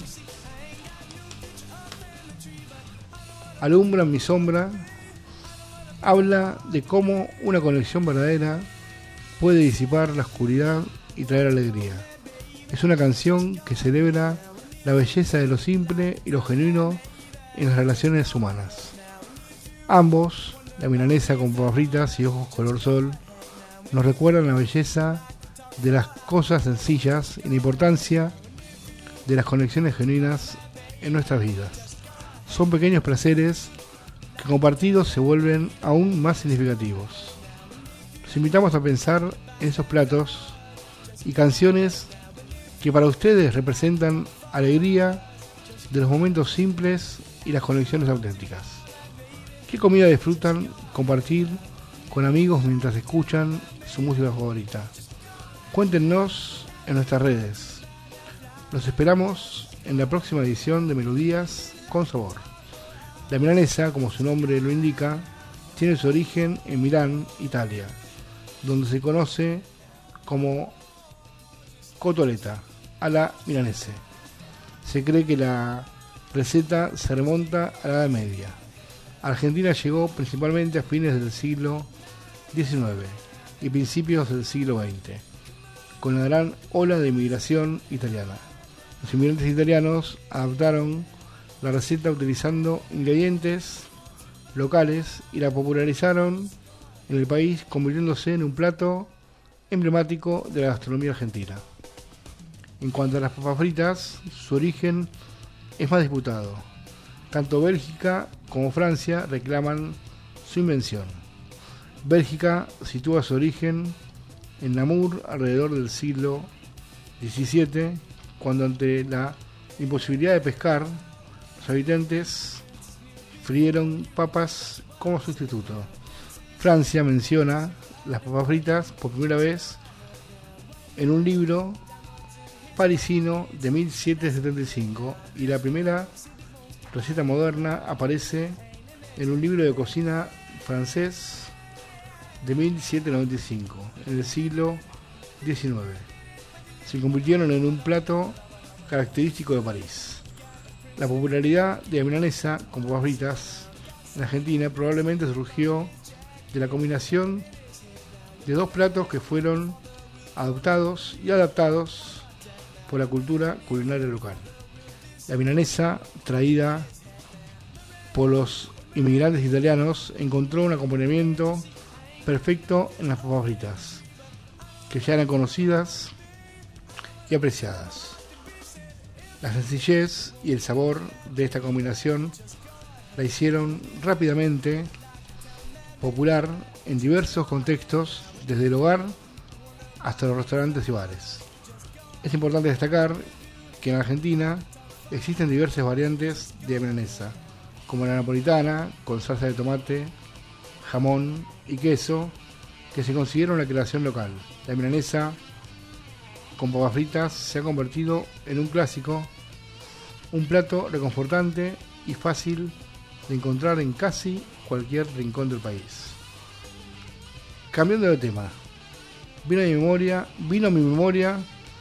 alumbran mi sombra, habla de cómo una conexión verdadera puede disipar la oscuridad y traer alegría. Es una canción que celebra la belleza de lo simple y lo genuino en las relaciones humanas. Ambos, la milanesa con papas fritas y ojos color sol, nos recuerdan la belleza de las cosas sencillas y la importancia de las conexiones genuinas en nuestras vidas. Son pequeños placeres que compartidos se vuelven aún más significativos. Los invitamos a pensar en esos platos y canciones que para ustedes representan alegría de los momentos simples y las conexiones auténticas. ¿Qué comida disfrutan compartir con amigos mientras escuchan su música favorita? Cuéntenos en nuestras redes. Los esperamos en la próxima edición de Melodías con Sabor. La milanesa, como su nombre lo indica, tiene su origen en Milán, Italia, donde se conoce como cotoletta alla milanese. Se cree que la receta se remonta a la Edad Media. Argentina llegó principalmente a fines del siglo diecinueve y principios del siglo veinte, con la gran ola de inmigración italiana. Los inmigrantes italianos adaptaron la receta utilizando ingredientes locales y la popularizaron en el país, convirtiéndose en un plato emblemático de la gastronomía argentina. En cuanto a las papas fritas, su origen es más disputado. Tanto Bélgica como Francia reclaman su invención. Bélgica sitúa su origen en Namur alrededor del siglo diecisiete, cuando ante la imposibilidad de pescar, los habitantes frieron papas como sustituto. Francia menciona las papas fritas por primera vez en un libro parisino de mil setecientos setenta y cinco y la primera receta moderna aparece en un libro de cocina francés de mil setecientos noventa y cinco, en el siglo diecinueve. Se convirtieron en un plato característico de París. La popularidad de la milanesa con papas fritas en Argentina probablemente surgió de la combinación de dos platos que fueron adoptados y adaptados por la cultura culinaria local. La milanesa, traída por los inmigrantes italianos, encontró un acompañamiento perfecto en las papas fritas, que ya eran conocidas y apreciadas. La sencillez y el sabor de esta combinación la hicieron rápidamente popular en diversos contextos, desde el hogar hasta los restaurantes y bares. Es importante destacar que en Argentina existen diversas variantes de milanesa, como la napolitana, con salsa de tomate, jamón y queso, que se considera una creación local. La milanesa con papas fritas se ha convertido en un clásico, un plato reconfortante y fácil de encontrar en casi cualquier rincón del país. Cambiando de tema, vino a mi memoria, vino a mi memoria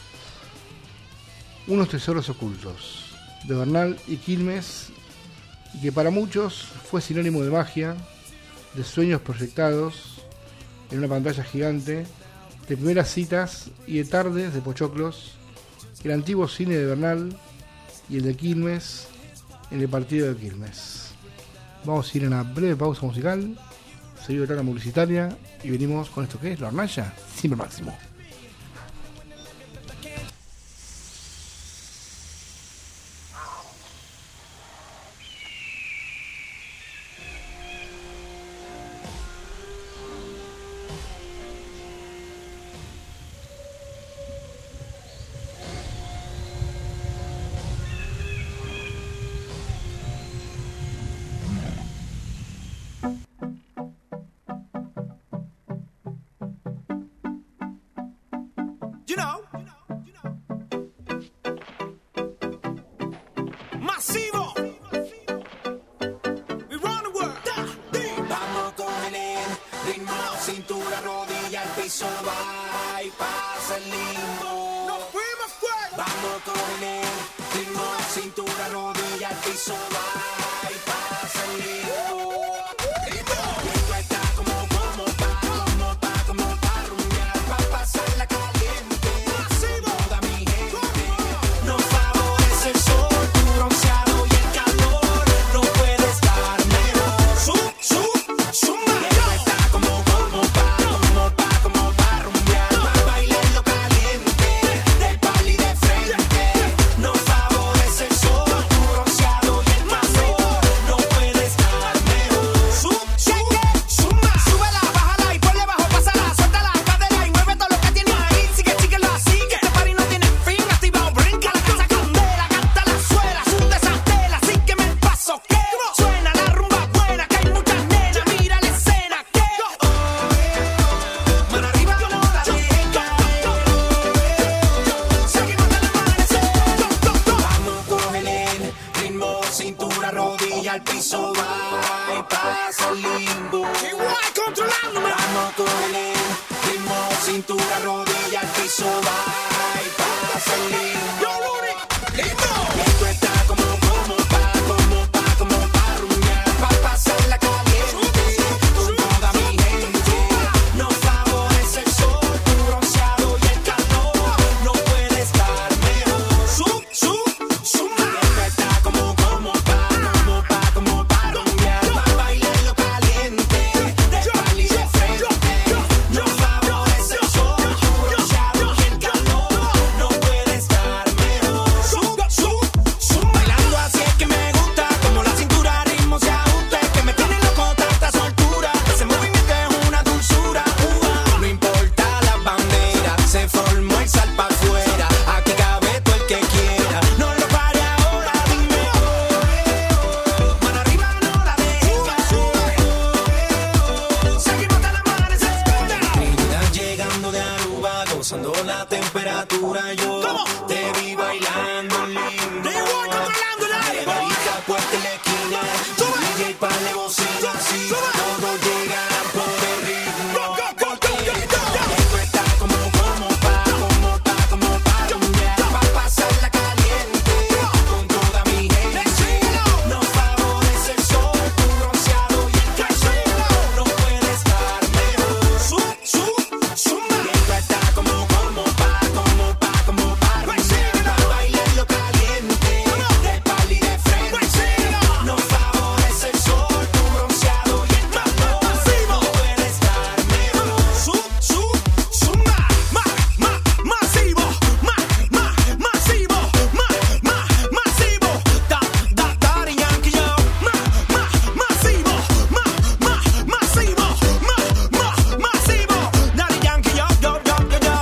unos tesoros ocultos de Bernal y Quilmes, y que para muchos fue sinónimo de magia, de sueños proyectados en una pantalla gigante, de primeras citas y de tardes de pochoclos, el antiguo cine de Bernal y el de Quilmes en el partido de Quilmes. Vamos a ir a una breve pausa musical, seguido de tanda publicitaria, y venimos con esto que es la hornalla siempre máximo. Masivo. We run the world. Vamos con el y pasa el limbo. Nos fuimos fuera. Vamos con el ritmo, cintura, rodilla, al piso, va y pasa el limbo. Esto está como, como pa, como pa, como pa rumbear, pa pasarla caliente. Toda mi gente nos favorece el sol, tu bronceado y el calor. No puede estar mejor. Sub, sub, suma. Esto está como, como pa, como pa, como pa rumbear, pa bailarlo caliente, del pali de frente. Nos favorece el sol, tu bronceado y el calor. No puede estar mejor. Sub, sub, suma. Súbela, bájala y ponle bajo, pásala, suéltala, cadera y mueve todo lo que tienes ahí. Sigue, síguelo así, que este party no tiene fin. Activado, brinca la casa candela, canta la suela, sunde esa tela, sígueme el paso que suena la rumba buena, que hay muchas nenas, mira la escena que mano arriba no la dejen caer. Seguimos hasta el amanecer. Vamos con el ritmo, cintura, rodilla, al piso, va y pasa el limbo. Igual controlándome. Vamos con el ritmo, cintura, rodilla, al piso, va y pasa el limbo. Esto está como, como pa, como pa, como pa rumbear, pa pasarla caliente, con toda mi gente. Nos favorece el sol, tu bronceado y el calor. No puede estar mejor. Sub, sub, suma. Esto está como, como pa, como pa, como pa rumbear, pa bailarlo caliente, del pali de frente. Nos favorece el sol, tu bronceado y el calor. No puede estar mejor. Sub, sub, suma. Bailando así es que me gusta, como la cintura ritmo se ajusta, es que me tiene loco tanta soltura. Ese movimiento es una dulzura. Uva. No importa la bandera, se formó el sal pa' afuera. Aquí cabe todo el que quiera. No lo pare ahora, dime oh, oh. Mano arriba no la dejes caer. Seguimos hasta el amanecer. Trinidad llegando de Aruba, gozando la temperatura. Yo te vi bailando lindo. Margarita puesta en la esquina, D J pa'le bocina, así todos llegan por el ritmo. Esto está como, como pa, como pa, como pa rumbear, pa pasarla caliente, con toda mi gente. Nos favorece el sol, tu bronceado y el calor. No puede estar mejor. Sub, sub, suma. Esto está como, como pa, como pa, como pa rumbear, pa bailarlo caliente, del pali de frente. Nos favorece el sol, tu bronceado y el calor. No puede estar mejor. Sub, sub, suma. Ma, ma, masivo. Ma, ma, masivo. Ma, ma, masivo. Da, da, Daddy Yankee, yo. Ma, ma, masivo. Ma, ma, masivo. Ma, ma, masivo. Daddy Yankee, yo, yo, yo, yo, yo.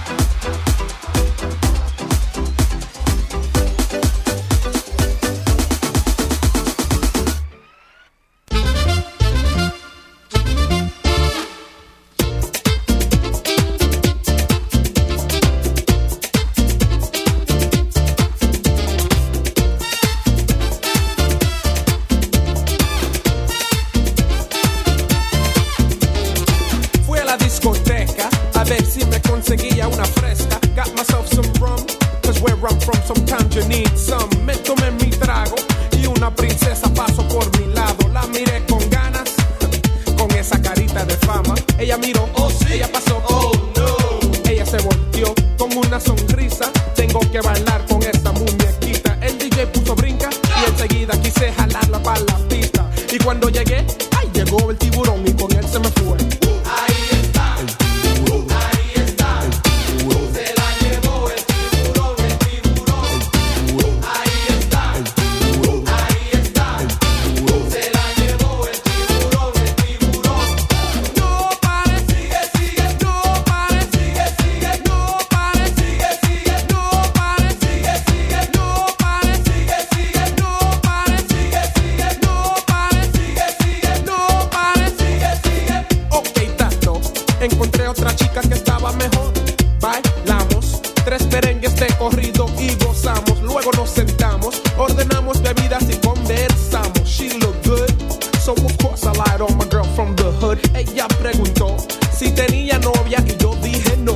Fui a la discoteca a ver si me conseguía una fresca. Got myself some rum, cause where I'm from sometimes you need some. Me tomé mi trago y una princesa pasó por mi lado. La miré con ganas, con esa carita de fama. Ella miró, oh sí, ella pasó, oh no. Ella se volteó con una sonrisa. Tengo que bailar con esta muñequita. El D J puso brinca y enseguida quise jalarla para la pista. Y cuando llegué, ay, llegó el tiburón y con él se me fue. Ahí está, el tiburón. Ahí está, el tiburón. Se la llevó el tiburón, el tiburón. El tiburón. Ahí está, el tiburón. Ahí está, el tiburón. Se la llevó el tiburón, el tiburón. No pare, sigue, sigue, no pare, sigue, sigue, no pare, sigue, sigue, no pare, sigue, sigue, no pare, sigue, sigue, no pare, sigue, sigue, no pare, sigue, sigue, no pare, sigue, sigue. Ok, tato, encontré otra chica que estaba mejor. Bailamos tres merengues de corrido y gozamos. Luego nos sentamos, ordenamos bebidas y conversamos. She looked good, so of course I lied on my girl from the hood. Ella preguntó si tenía novia y yo dije no.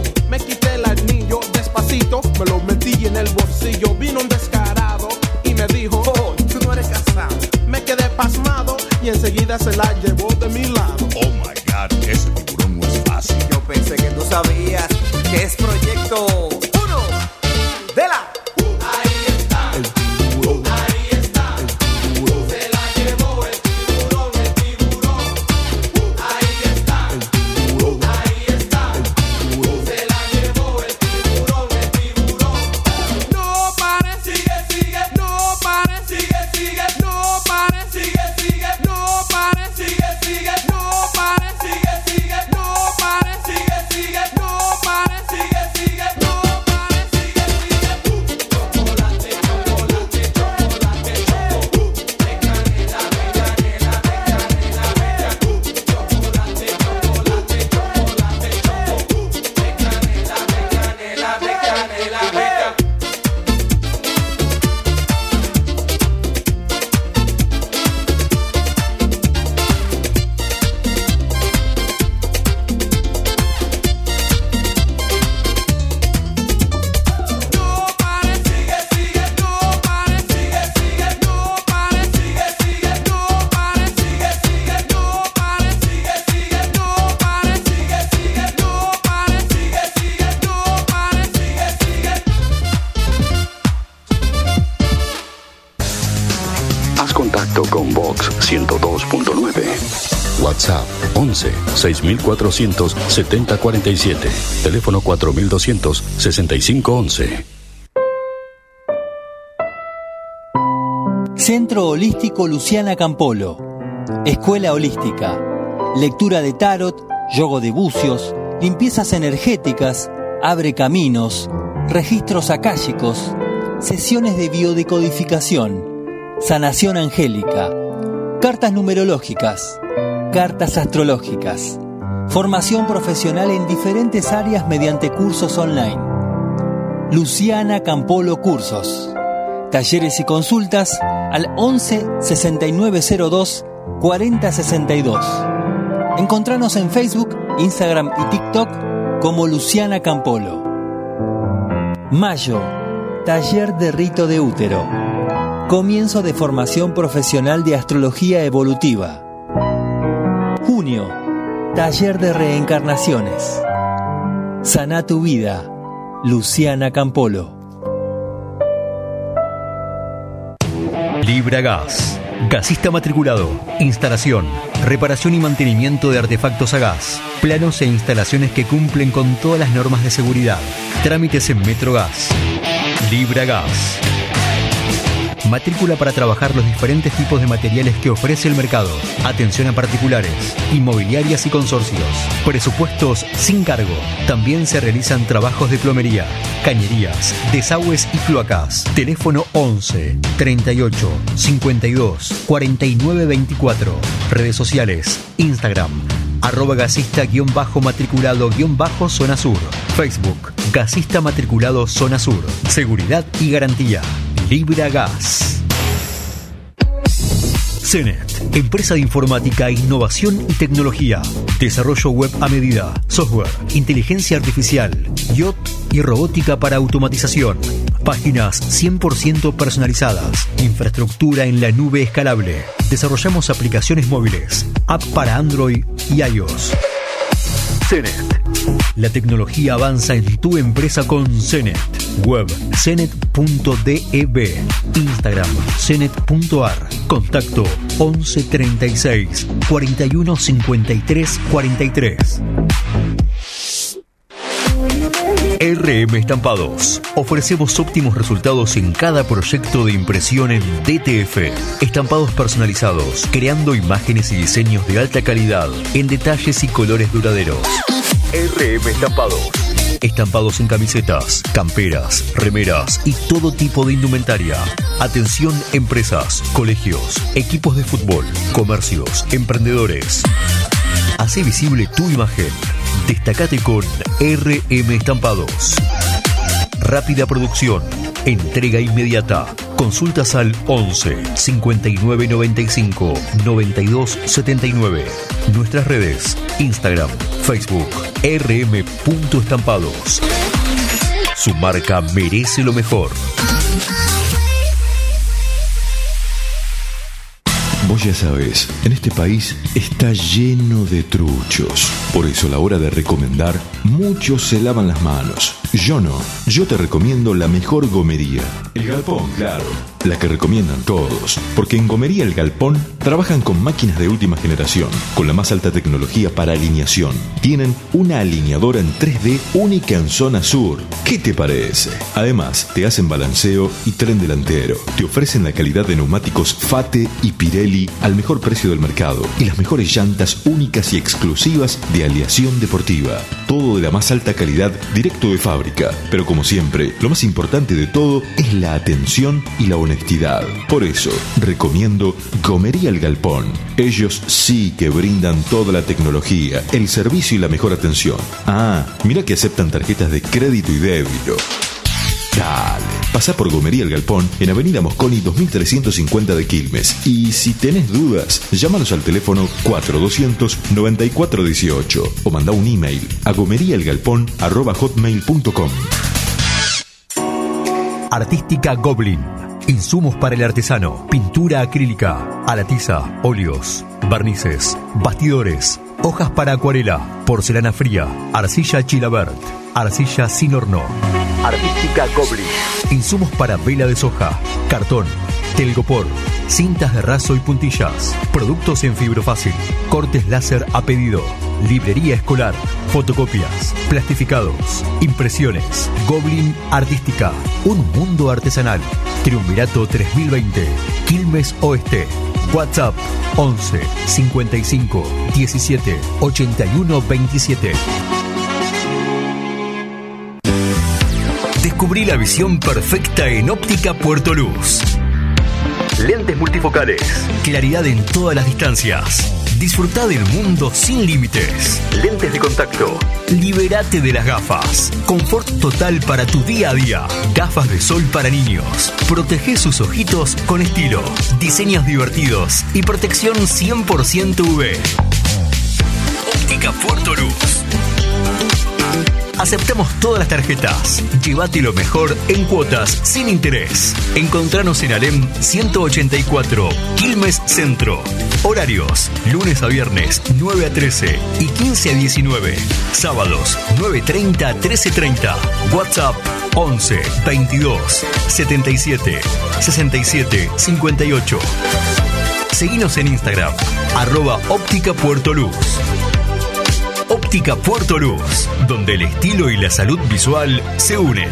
la llevó de mi lado. Oh my God, ese tiburón no es fácil. Yo pensé que tú sabías que es proyecto uno de la. Ahí está. El tiburón. Ahí está. El tiburón. Se la llevó el tiburón, el tiburón. Ahí está. El tiburón. Ahí está. El tiburón. Se la llevó el tiburón, el tiburón. No pare, sigue, sigue, no pare, sigue, sigue, no pare, sigue, sigue, no pare, sigue, sigue, no pare, sigue, sigue, no pare, sigue, sigue, no pare, sigue, sigue, no pare, sigue, sigue. Chocolate, chocolate, chocolate, choco. De canela, de canela, de canela, bella. Chocolate, chocolate, chocolate, choco. De canela, de canela, de canela, bella. Haz contacto con Vox ciento dos punto nueve. WhatsApp once seis mil cuatrocientos setenta cuarenta y siete. Teléfono cuatro mil doscientos sesenta y cinco once. Centro Holístico Luciana Campolo. Escuela Holística. Lectura de tarot, yoga de bucios, limpiezas energéticas, abre caminos, registros akáshicos, sesiones de biodecodificación, sanación angélica, cartas numerológicas, cartas astrológicas, formación profesional en diferentes áreas mediante cursos online. Luciana Campolo Cursos. Talleres y consultas al once sesenta y nueve cero dos cuarenta sesenta y dos. Encontranos en Facebook, Instagram y TikTok como Luciana Campolo. Mayo, taller de rito de útero. Comienzo de formación profesional de astrología evolutiva. Junio, taller de reencarnaciones. Sana tu vida, Luciana Campolo. Libra Gas. Gasista matriculado. Instalación, reparación y mantenimiento de artefactos a gas. Planos e instalaciones que cumplen con todas las normas de seguridad. Trámites en Metrogas. Libra Gas. Matrícula para trabajar los diferentes tipos de materiales que ofrece el mercado. Atención a particulares, inmobiliarias y consorcios. Presupuestos sin cargo. También se realizan trabajos de plomería, cañerías, desagües y cloacas. Teléfono once treinta y ocho cincuenta y dos cuarenta y nueve veinticuatro. Redes sociales, Instagram, arroba gasista guión bajo matriculado guión bajo zona sur. Facebook, gasista matriculado zona sur. Seguridad y garantía. Libra Gas. Cenet, empresa de informática, innovación y tecnología. Desarrollo web a medida, software, inteligencia artificial, I O T y robótica para automatización. Páginas cien por ciento personalizadas. Infraestructura en la nube escalable. Desarrollamos aplicaciones móviles, app para Android y iOS. Cenet. La tecnología avanza en tu empresa con Cenet. Web cenet punto dev. Instagram cenet punto ar. Contacto once treinta y seis cuarenta y uno cincuenta y tres cuarenta y tres. R M Estampados. Ofrecemos óptimos resultados en cada proyecto de impresión en D T F. Estampados personalizados, creando imágenes y diseños de alta calidad en detalles y colores duraderos. R M Estampados. Estampados en camisetas, camperas, remeras y todo tipo de indumentaria. Atención empresas, colegios, equipos de fútbol, comercios, emprendedores. Hace visible tu imagen. Destacate con R M Estampados. Rápida producción. Entrega inmediata. Consultas al once cincuenta y nueve noventa y cinco noventa y dos setenta y nueve. Nuestras redes, Instagram, Facebook, R M punto estampados. Su marca merece lo mejor. Vos ya sabés, en este país está lleno de truchos. Por eso a la hora de recomendar, muchos se lavan las manos. Yo no. Yo te recomiendo la mejor gomería. El Galpón, claro. La que recomiendan todos. Porque en Gomería El Galpón trabajan con máquinas de última generación, con la más alta tecnología para alineación. Tienen una alineadora en tres D única en zona sur. ¿Qué te parece? Además, te hacen balanceo y tren delantero. Te ofrecen la calidad de neumáticos Fate y Pirelli al mejor precio del mercado y las mejores llantas únicas y exclusivas de aleación deportiva. Todo de la más alta calidad, directo de fábrica. Pero como siempre, lo más importante de todo es la atención y la honestidad. Por eso, recomiendo Gomería El Galpón. Ellos sí que brindan toda la tecnología, el servicio y la mejor atención. Ah, mira que aceptan tarjetas de crédito y débito. Dale, pasá por Gomería El Galpón en Avenida Mosconi dos mil trescientos cincuenta de Quilmes. Y si tenés dudas, llámanos al teléfono cuatro doscientos noventa y cuatro dieciocho o mandá un email a gomeriaelgalpón arroba hotmail punto com. Artística Goblin. Insumos para el artesano. Pintura acrílica, a la tiza, óleos, barnices, bastidores, hojas para acuarela, porcelana fría, arcilla Chilabert, arcilla sin horno. Artística Goblin. Insumos para vela de soja, cartón, telgopor, cintas de raso y puntillas, productos en fibrofácil, cortes láser a pedido, librería escolar, fotocopias, plastificados, impresiones. Goblin Artística, un mundo artesanal. Triunvirato tres mil veinte, Quilmes Oeste. WhatsApp once cincuenta y cinco diecisiete ochenta y uno veintisiete. Descubrí la visión perfecta en Óptica Puerto Luz. Lentes multifocales, claridad en todas las distancias. Disfrutá del mundo sin límites. Lentes de contacto. Libérate de las gafas. Confort total para tu día a día. Gafas de sol para niños. Protege sus ojitos con estilo. Diseños divertidos y protección cien por ciento U V. Óptica Puerto Luz. Aceptamos todas las tarjetas. Llévate lo mejor en cuotas sin interés. Encontranos en Alem ciento ochenta y cuatro, Quilmes Centro. Horarios: lunes a viernes nueve a trece y quince a diecinueve. Sábados nueve treinta a trece treinta. WhatsApp once veintidós setenta y siete sesenta y siete cincuenta y ocho. Seguinos en Instagram, arroba Óptica Puerto Luz. Óptica Puerto Luz, donde el estilo y la salud visual se unen.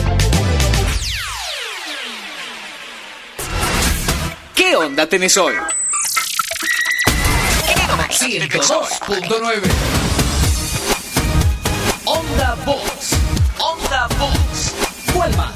¿Qué onda tenés hoy? ciento dos punto nueve. Onda Box. Onda Box. ¿Cuál más?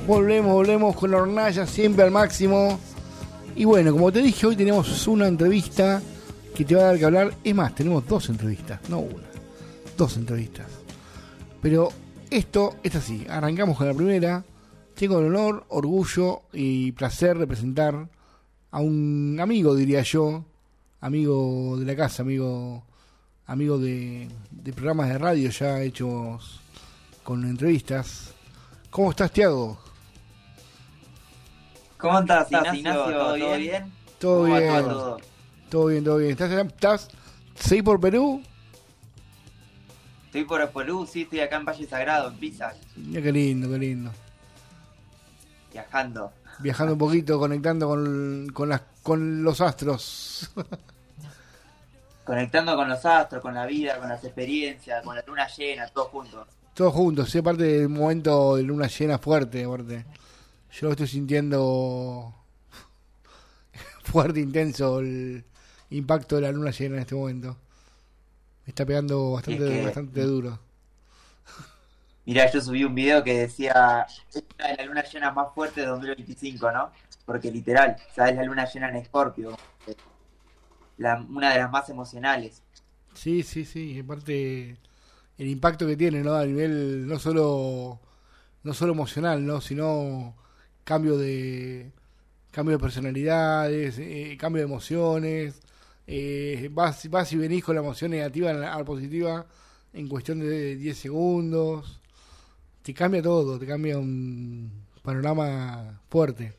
Volvemos, volvemos con la hornalla siempre al máximo. Y bueno, como te dije, hoy tenemos una entrevista que te va a dar que hablar. Es más, tenemos dos entrevistas, no una. Dos entrevistas. Pero esto es así. Arrancamos con la primera. Tengo el honor, orgullo y placer de presentar a un amigo, diría yo. Amigo de la casa, amigo, amigo de, de programas de radio ya hechos con entrevistas. ¿Cómo estás, Tiago? ¿Cómo estás, Ignacio? ¿Todo bien? Todo ¿Cómo va bien. todo? Todo bien, todo bien. ¿Estás, estás seguís por Perú? Estoy por Perú, sí, estoy acá en Valle Sagrado, en Pisa, Mira qué lindo, qué lindo. viajando. Viajando un poquito, conectando con, con, las, con los astros. Conectando con los astros, con la vida, con las experiencias, con la luna llena, todos juntos. Todos juntos, sí, aparte del momento de luna llena fuerte, aparte. Yo lo estoy sintiendo fuerte, intenso, el impacto de la luna llena en este momento. Me está pegando bastante, Es que- bastante duro. Mirá, yo subí un video que decía, es una de las lunas llenas más fuertes de dos mil veinticinco, ¿no? Porque literal, ¿sabes? La luna llena en Escorpio, la, una de las más emocionales. Sí, sí, sí, aparte el impacto que tiene, ¿no? A nivel no solo no solo emocional, ¿no? Sino cambio de cambio de personalidades, eh, cambio de emociones, eh, vas, vas y venís con la emoción negativa a la, a la positiva en cuestión de diez segundos. Te cambia todo, te cambia un panorama fuerte.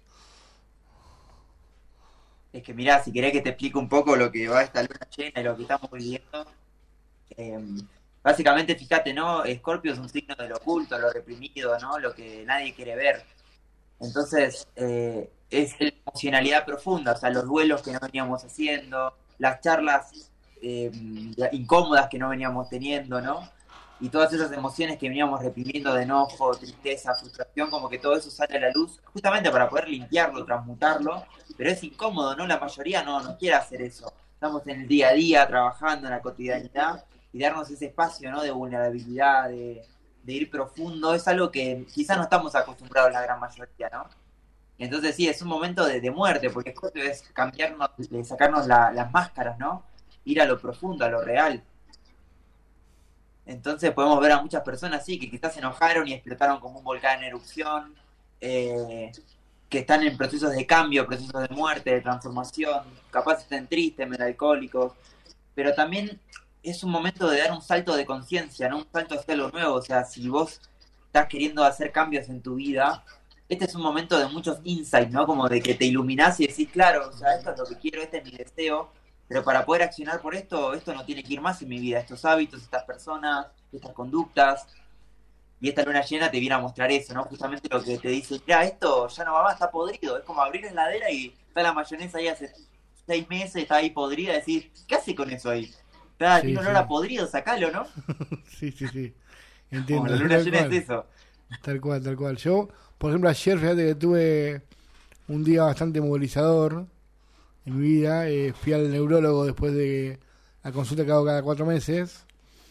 Es que mirá, si querés que te explique un poco lo que va esta luna llena y lo que estamos viviendo, eh, básicamente, fíjate, ¿no? Escorpio es un signo de lo oculto, lo reprimido, ¿no? Lo que nadie quiere ver. Entonces, eh, es la emocionalidad profunda, o sea, los duelos que no veníamos haciendo, las charlas eh, incómodas que no veníamos teniendo, ¿no? Y todas esas emociones que veníamos reprimiendo de enojo, tristeza, frustración, como que todo eso sale a la luz, justamente para poder limpiarlo, transmutarlo, pero es incómodo, ¿no? La mayoría no, no quiere hacer eso. Estamos en el día a día, trabajando en la cotidianidad, y darnos ese espacio, ¿no? De vulnerabilidad, de, de ir profundo, es algo que quizás no estamos acostumbrados la gran mayoría, ¿no? Entonces sí, es un momento de, de muerte, porque Scorpio es cambiarnos, de sacarnos la- las máscaras, ¿no? Ir a lo profundo, a lo real. Entonces podemos ver a muchas personas, sí, que quizás se enojaron y explotaron como un volcán en erupción, eh, que están en procesos de cambio, procesos de muerte, de transformación, capaz estén tristes, melancólicos, pero también es un momento de dar un salto de conciencia, ¿no? Un salto hacia lo nuevo, o sea, si vos estás queriendo hacer cambios en tu vida, este es un momento de muchos insights, ¿no? Como de que te iluminás y decís, claro, o sea, esto es lo que quiero, este es mi deseo, pero para poder accionar por esto, esto no tiene que ir más en mi vida, estos hábitos, estas personas, estas conductas, y esta luna llena te viene a mostrar eso, ¿no? Justamente lo que te dice, mira, esto ya no va más, está podrido, es como abrir la heladera y está la mayonesa ahí hace seis meses, está ahí podrida, decir, ¿qué hace con eso ahí? Está, Sí, tiene olor sí. a podrido, sacalo, ¿no? Sí, sí, sí. Entiendo. Como la luna Tal llena cual. es eso. Tal cual, tal cual. Yo, por ejemplo, ayer, fíjate que tuve un día bastante movilizador en mi vida. Eh, fui al neurólogo después de la consulta que hago cada cuatro meses.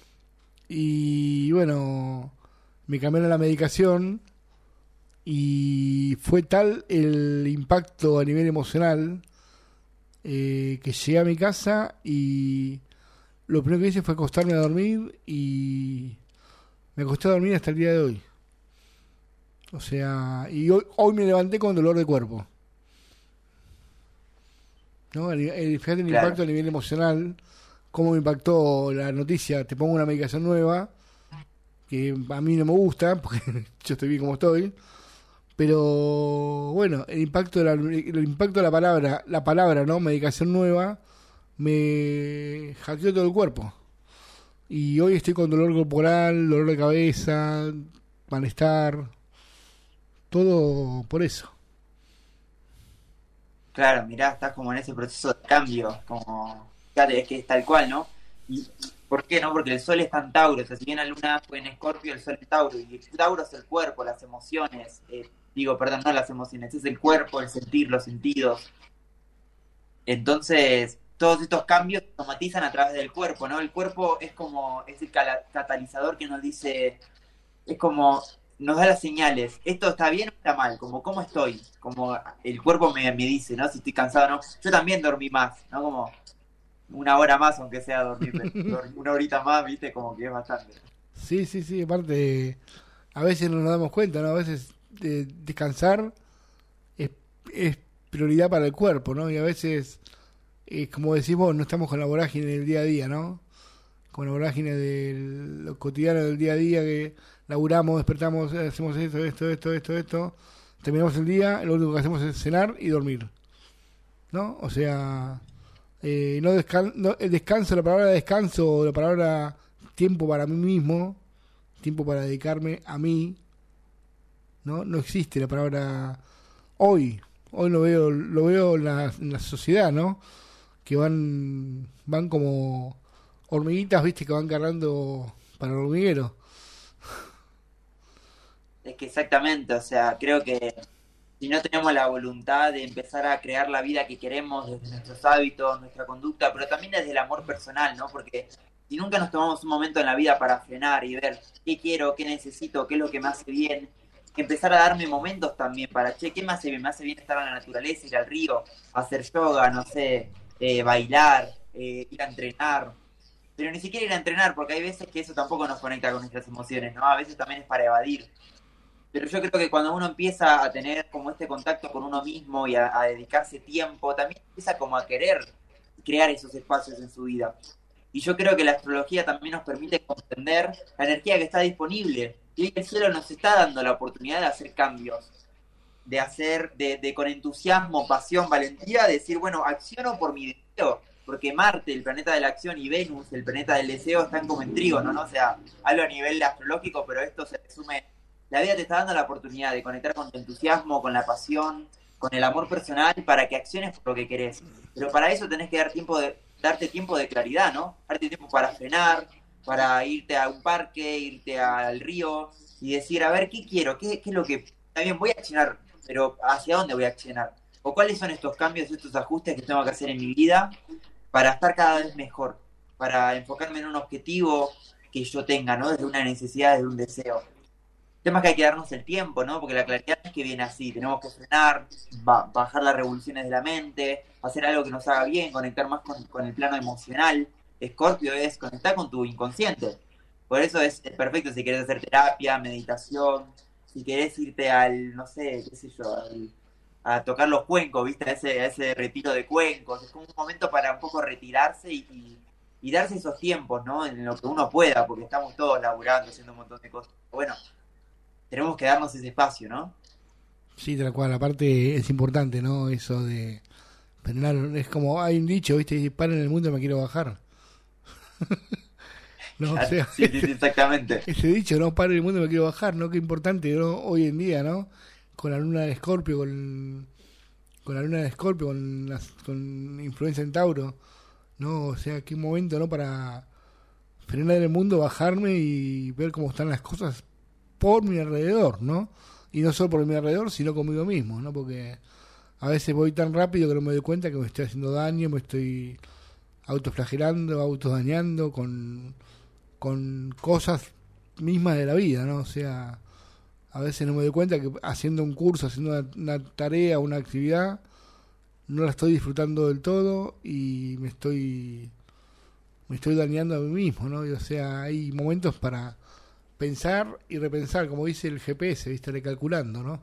Y bueno, me cambiaron la medicación. Y fue tal el impacto a nivel emocional eh, que llegué a mi casa y lo primero que hice fue acostarme a dormir y me acosté a dormir hasta el día de hoy. O sea, y hoy, hoy me levanté con dolor de cuerpo. ¿No? El, el- fíjate el Claro. impacto a nivel emocional, cómo me impactó la noticia, te pongo una medicación nueva, que a mí no me gusta, porque yo estoy bien como estoy. Pero bueno, el impacto de la, el impacto de la palabra, la palabra, ¿no? Medicación nueva, me hackeó todo el cuerpo. Y hoy estoy con dolor corporal, dolor de cabeza, malestar, todo por eso. Claro, mirá, estás como en ese proceso de cambio, como, fíjate, es que es tal cual, ¿no? Y ¿por qué no? Porque el sol está en Tauro, o sea, si bien la luna fue en Escorpio, el sol en Tauro, y el Tauro es el cuerpo, las emociones, eh, digo, perdón, no las emociones, es el cuerpo, el sentir, los sentidos. Entonces, todos estos cambios se automatizan a través del cuerpo, ¿no? El cuerpo es como, es el cala- catalizador que nos dice, es como nos da las señales. ¿Esto está bien o está mal? Como, ¿cómo estoy? Como el cuerpo me, me dice, ¿no? Si estoy cansado o no. Yo también dormí más, ¿no? Como una hora más, aunque sea dormir. Pero una horita más, ¿viste? Como que es bastante. Sí, sí, sí. Aparte, a veces no nos damos cuenta, ¿no? A veces eh, descansar es, es prioridad para el cuerpo, ¿no? Y a veces, eh, como decimos, no estamos con la vorágine del día a día, ¿no? Con la vorágine de lo cotidiano del día a día, que laburamos, despertamos, hacemos esto, esto, esto, esto, esto, terminamos el día, lo único que hacemos es cenar y dormir, ¿no? O sea, eh, no, descan no el descanso, la palabra descanso, la palabra tiempo para mí mismo, tiempo para dedicarme a mí, no, no existe la palabra hoy, hoy lo veo, lo veo en la, en la sociedad, ¿no? Que van, van como hormiguitas, viste, que van cargando para el hormiguero. Es que exactamente, o sea, creo que si no tenemos la voluntad de empezar a crear la vida que queremos desde nuestros hábitos, nuestra conducta, pero también desde el amor personal, ¿no? Porque si nunca nos tomamos un momento en la vida para frenar y ver qué quiero, qué necesito, qué es lo que me hace bien, empezar a darme momentos también para, che, ¿qué me hace bien? Me hace bien estar en la naturaleza, ir al río, hacer yoga, no sé, eh, bailar, eh, ir a entrenar. Pero ni siquiera ir a entrenar, porque hay veces que eso tampoco nos conecta con nuestras emociones, ¿no? A veces también es para evadir. Pero yo creo que cuando uno empieza a tener como este contacto con uno mismo y a, a dedicarse tiempo, también empieza como a querer crear esos espacios en su vida. Y yo creo que la astrología también nos permite comprender la energía que está disponible. Y hoy el cielo nos está dando la oportunidad de hacer cambios, de hacer, de, de con entusiasmo, pasión, valentía, decir, bueno, acciono por mi deseo. Porque Marte, el planeta de la acción, y Venus, el planeta del deseo, están como en trígono, ¿no? O sea, algo a nivel astrológico, pero esto se resume. La vida te está dando la oportunidad de conectar con tu entusiasmo, con la pasión, con el amor personal, para que acciones por lo que querés. Pero para eso tenés que dar tiempo de, darte tiempo de claridad, ¿no? Darte tiempo para frenar, para irte a un parque, irte al río, y decir, a ver, ¿qué quiero? ¿Qué, qué es lo que...? Está bien, voy a accionar, pero ¿hacia dónde voy a accionar? ¿O cuáles son estos cambios, estos ajustes que tengo que hacer en mi vida para estar cada vez mejor, para enfocarme en un objetivo que yo tenga, ¿no? Desde una necesidad, desde un deseo. El tema es que hay que darnos el tiempo, ¿no? Porque la claridad es que viene así, tenemos que frenar, ba bajar las revoluciones de la mente, hacer algo que nos haga bien, conectar más con, con el plano emocional. Escorpio es conectar con tu inconsciente. Por eso es, es perfecto si querés hacer terapia, meditación, si querés irte al, no sé, qué sé yo, al... a tocar los cuencos, ¿viste? A ese, a ese retiro de cuencos. Es como un momento para un poco retirarse y, y, y darse esos tiempos, ¿no? En lo que uno pueda, porque estamos todos laburando, haciendo un montón de cosas. Bueno, tenemos que darnos ese espacio, ¿no? Sí, tal cual. Aparte es importante, ¿no? Eso de frenar. Es como, hay un dicho, ¿viste? Para en el mundo me quiero bajar. No, o sea, sí, sí, sí, exactamente. Ese dicho, ¿no? Para en el mundo me quiero bajar, ¿no? Qué importante, ¿no? Hoy en día, ¿no? Con la luna de Escorpio, con, con la luna de Escorpio, con, las, con influencia en Tauro, ¿no? O sea, qué momento, ¿no? Para frenar el mundo, bajarme y ver cómo están las cosas por mi alrededor, ¿no? Y no solo por mi alrededor, sino conmigo mismo, ¿no? Porque a veces voy tan rápido que no me doy cuenta que me estoy haciendo daño, me estoy autoflagelando, autodañando con, con cosas mismas de la vida, ¿no? O sea, a veces no me doy cuenta que haciendo un curso, haciendo una, una tarea, una actividad, no la estoy disfrutando del todo y me estoy me estoy dañando a mí mismo, ¿no? Y, o sea, hay momentos para pensar y repensar, como dice el G P S, ¿viste? Recalculando, ¿no?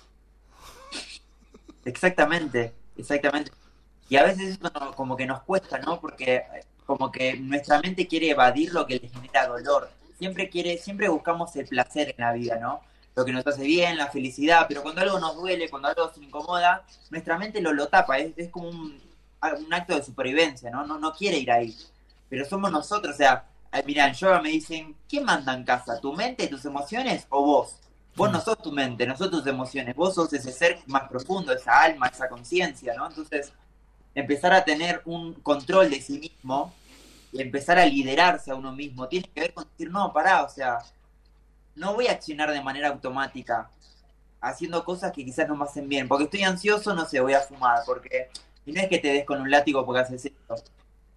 Exactamente, exactamente. Y a veces eso no, como que nos cuesta, ¿no? Porque como que nuestra mente quiere evadir lo que le genera dolor. Siempre quiere, siempre buscamos el placer en la vida, ¿no? Lo que nos hace bien, la felicidad, pero cuando algo nos duele, cuando algo nos incomoda, nuestra mente lo, lo tapa, es, es como un, un acto de supervivencia, ¿no? ¿no? No quiere ir ahí. Pero somos nosotros, o sea, mirá, en yoga me dicen, ¿quién manda en casa? ¿Tu mente, tus emociones o vos? Vos no sos tu mente, no sos tus emociones, vos sos ese ser más profundo, esa alma, esa conciencia, ¿no? Entonces, empezar a tener un control de sí mismo y empezar a liderarse a uno mismo, tiene que ver con decir, no, pará, o sea, no voy a accionar de manera automática haciendo cosas que quizás no me hacen bien, porque estoy ansioso, no sé, voy a fumar, porque y no es que te des con un látigo porque haces esto,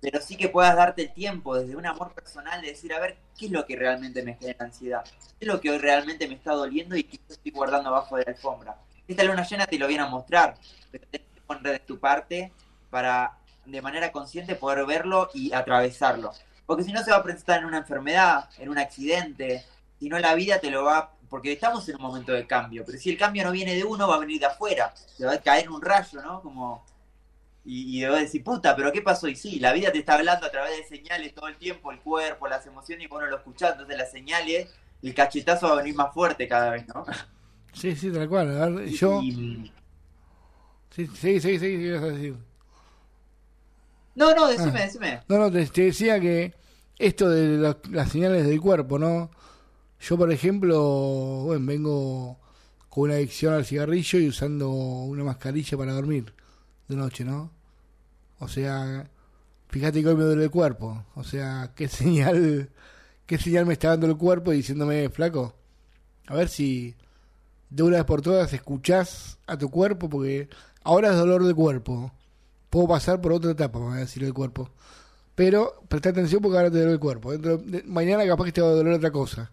pero sí que puedas darte el tiempo desde un amor personal de decir, a ver, ¿qué es lo que realmente me genera ansiedad? ¿Qué es lo que hoy realmente me está doliendo y que yo estoy guardando abajo de la alfombra? Esta luna llena te lo viene a mostrar, pero tenés que poner de tu parte para, de manera consciente, poder verlo y atravesarlo. Porque si no se va a presentar en una enfermedad, en un accidente, si no la vida te lo va... Porque estamos en un momento de cambio, pero si el cambio no viene de uno, va a venir de afuera, te va a caer un rayo, ¿no? Como... Y, y debo decir, puta, ¿pero qué pasó? Y sí, la vida te está hablando a través de señales todo el tiempo, el cuerpo, las emociones, y vos no lo escuchás, entonces las señales, el cachetazo va a venir más fuerte cada vez, ¿no? Sí, sí, tal cual. A ver, yo... Y... Sí, sí, sí, sí, ¿qué ibas a decir? No, no, decime, ah. decime. No, no, te, te decía que esto de la, las señales del cuerpo, ¿no? Yo, por ejemplo, bueno, vengo con una adicción al cigarrillo y usando una mascarilla para dormir de noche, ¿no? O sea, fíjate que hoy me duele el cuerpo. O sea, ¿qué señal qué señal me está dando el cuerpo diciéndome, flaco? A ver si de una vez por todas escuchás a tu cuerpo, porque ahora es dolor de cuerpo. Puedo pasar por otra etapa, me va a decir el cuerpo. Pero presta atención porque ahora te duele el cuerpo. Dentro de, mañana capaz que te va a doler otra cosa.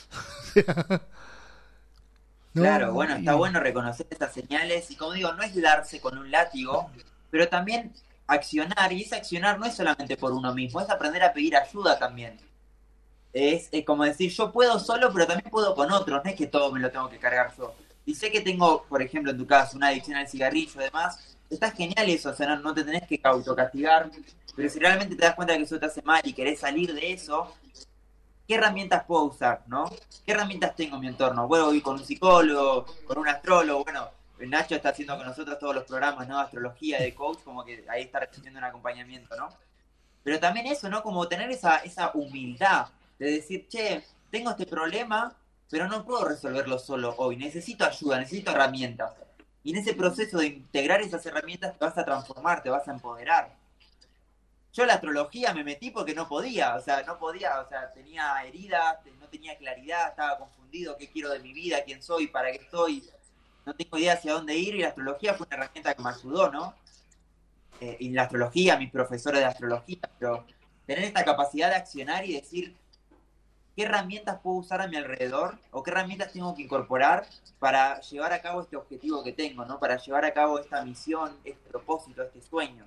¿No? Claro, bueno, está y... bueno reconocer estas señales y como digo, no es darse con un látigo, pero también accionar, y ese accionar no es solamente por uno mismo, es aprender a pedir ayuda también. Es, es como decir, yo puedo solo, pero también puedo con otros, no es que todo me lo tengo que cargar yo. Y sé que tengo, por ejemplo, en tu caso, una adicción al cigarrillo y demás, está genial eso, o sea, no, no te tenés que autocastigar, pero si realmente te das cuenta de que eso te hace mal y querés salir de eso, ¿qué herramientas puedo usar, no? ¿Qué herramientas tengo en mi entorno? Puedo ir con un psicólogo, con un astrólogo, bueno, Nacho está haciendo con nosotros todos los programas, ¿no? Astrología, de coach, como que ahí está recibiendo un acompañamiento, ¿no? Pero también eso, ¿no? Como tener esa, esa humildad de decir, che, tengo este problema, pero no puedo resolverlo solo hoy, necesito ayuda, necesito herramientas. Y en ese proceso de integrar esas herramientas te vas a transformar, te vas a empoderar. Yo la astrología me metí porque no podía, o sea, no podía, o sea, tenía heridas, no tenía claridad, estaba confundido, qué quiero de mi vida, quién soy, para qué estoy, no tengo idea hacia dónde ir, y la astrología fue una herramienta que me ayudó, ¿no? Eh, y la astrología, mis profesores de astrología, pero tener esta capacidad de accionar y decir qué herramientas puedo usar a mi alrededor o qué herramientas tengo que incorporar para llevar a cabo este objetivo que tengo, ¿no? Para llevar a cabo esta misión, este propósito, este sueño.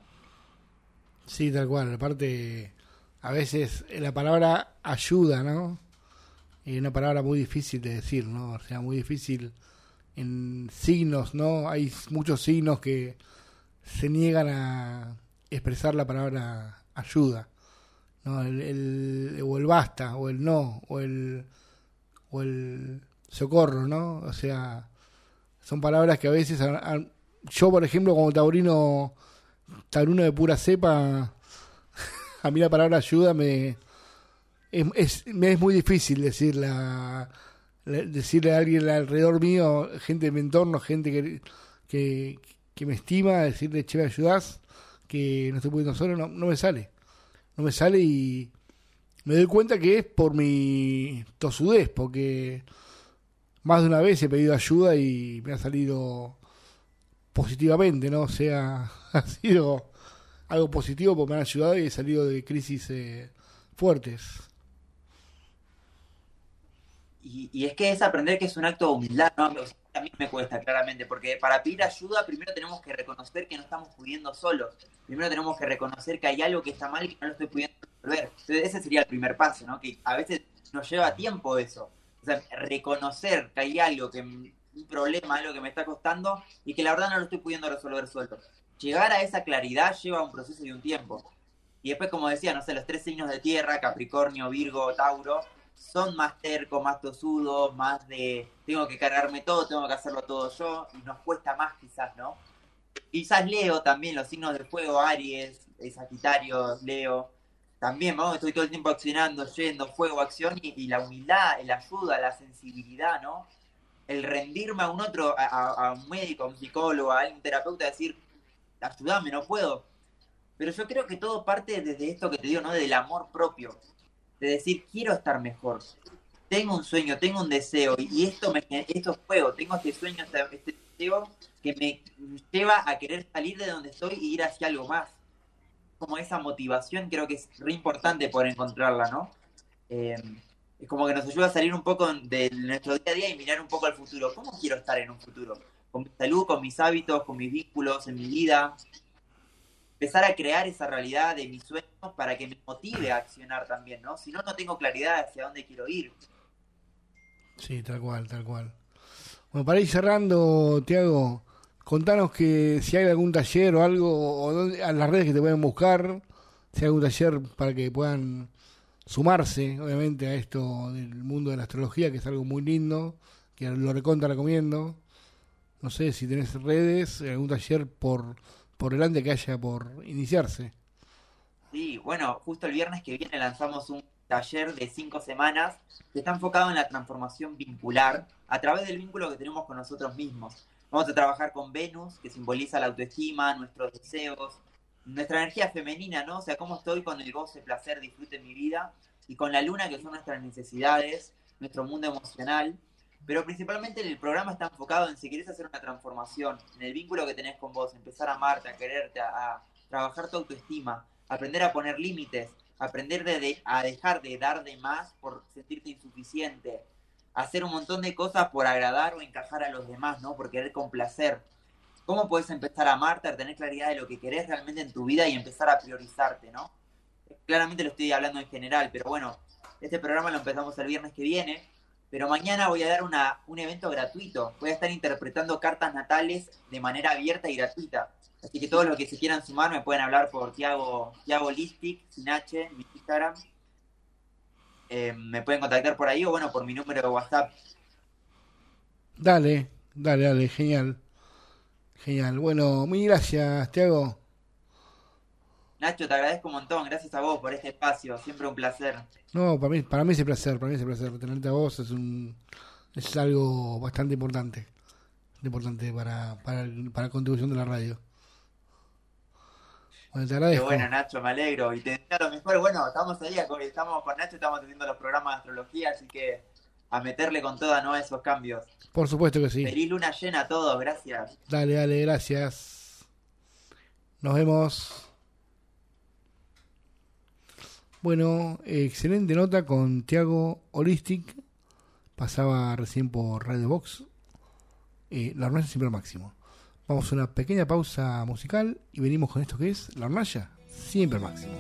Sí, tal cual. Aparte, a veces la palabra ayuda, ¿no? Es una palabra muy difícil de decir, ¿no? O sea, muy difícil en signos, ¿no? Hay muchos signos que se niegan a expresar la palabra ayuda, ¿no? El, el, o el basta, o el no, o el, o el socorro, ¿no? O sea, son palabras que a veces... A, a, yo, por ejemplo, como taurino... taurino de pura cepa, a mí la palabra ayuda me es, es, me es muy difícil decirla, decirle a alguien alrededor mío, gente de mi entorno, gente que, que, que me estima, decirle, che, ¿me ayudás? Que no estoy pudiendo solo, no, no me sale, no me sale y me doy cuenta que es por mi tosudez, porque más de una vez he pedido ayuda y me ha salido positivamente, ¿no? O sea, ha sido algo positivo porque me han ayudado y he salido de crisis eh, fuertes. Y, y es que es aprender que es un acto de humildad, ¿no? O sea, a mí me cuesta, claramente, porque para pedir ayuda primero tenemos que reconocer que no estamos pudiendo solos. Primero tenemos que reconocer que hay algo que está mal y que no lo estoy pudiendo resolver. Entonces ese sería el primer paso, ¿no? Que a veces nos lleva tiempo eso. O sea, reconocer que hay algo que... un problema, algo que me está costando y que la verdad no lo estoy pudiendo resolver solo. Llegar a esa claridad lleva un proceso y un tiempo. Y después, como decía, no sé, los tres signos de tierra, Capricornio, Virgo, Tauro, son más tercos, más tosudos, más de tengo que cargarme todo, tengo que hacerlo todo yo, y nos cuesta más quizás, ¿no? Quizás Leo también, los signos de fuego, Aries, Sagitario, Leo, también, ¿no? Estoy todo el tiempo accionando, yendo, fuego, acción, y, y la humildad, la ayuda, la sensibilidad, ¿no? El rendirme a un otro, a, a un médico, a un psicólogo, a un terapeuta, decir, ayúdame, no puedo. Pero yo creo que todo parte desde esto que te digo, ¿no? Del amor propio. De decir, quiero estar mejor. Tengo un sueño, tengo un deseo, y esto me esto es fuego. Tengo este sueño, este, este deseo que me lleva a querer salir de donde estoy y ir hacia algo más. como esa motivación, creo que es re importante poder encontrarla, ¿no? Eh, es como que nos ayuda a salir un poco de nuestro día a día y mirar un poco al futuro. ¿Cómo quiero estar en un futuro? Con mi salud, con mis hábitos, con mis vínculos, en mi vida. Empezar a crear esa realidad de mis sueños para que me motive a accionar también, ¿no? Si no, no tengo claridad hacia dónde quiero ir. Sí, tal cual, tal cual. Bueno, para ir cerrando, Tiago, contanos que si hay algún taller o algo, o dónde, a las redes que te pueden buscar, si hay algún taller para que puedan sumarse, obviamente, a esto del mundo de la astrología, que es algo muy lindo, que lo recontra recomiendo. No sé si tenés redes, algún taller por, por delante que haya por iniciarse. Sí, bueno, justo el viernes que viene lanzamos un taller de cinco semanas que está enfocado en la transformación vincular a través del vínculo que tenemos con nosotros mismos. Vamos a trabajar con Venus, que simboliza la autoestima, nuestros deseos, nuestra energía femenina, ¿no? O sea, cómo estoy con el goce, placer, disfrute en mi vida, y con la luna, que son nuestras necesidades, nuestro mundo emocional. Pero principalmente el programa está enfocado en si querés hacer una transformación, en el vínculo que tenés con vos, empezar a amarte, a quererte, a, a trabajar tu autoestima, aprender a poner límites, aprender de, de, a dejar de dar de más por sentirte insuficiente, hacer un montón de cosas por agradar o encajar a los demás, ¿no? Por querer complacer. ¿Cómo puedes empezar a amarte, a tener claridad de lo que querés realmente en tu vida y empezar a priorizarte, ¿no? Claramente lo estoy hablando en general, pero bueno, este programa lo empezamos el viernes que viene, pero mañana voy a dar una, un evento gratuito. Voy a estar interpretando cartas natales de manera abierta y gratuita. Así que todos los que se quieran sumar me pueden hablar por Tiago, Tiago Listic, sin H, en mi Instagram. Eh, me pueden contactar por ahí o bueno, por mi número de WhatsApp. Dale, dale, dale, genial. Genial. Bueno, muy gracias, Tiago. Nacho, te agradezco un montón. Gracias a vos por este espacio. Siempre un placer. No, para mí, para mí es un placer, para mí es un placer. Tenerte a vos es un es algo bastante importante. Importante para, para, para la contribución de la radio. Bueno, te agradezco. Qué bueno, Nacho, me alegro. Y te deseo lo mejor. Bueno, estamos ahí, estamos con Nacho, estamos haciendo los programas de astrología, así que a meterle con toda, ¿no? Esos cambios. Por supuesto que sí. Feliz luna llena a todos, gracias. Dale, dale, gracias. Nos vemos. Bueno, excelente nota con Tiago Holistic. Pasaba recién por Radio Box. Eh, la hornalla siempre al máximo. Vamos a una pequeña pausa musical y venimos con esto que es la hornalla siempre al máximo.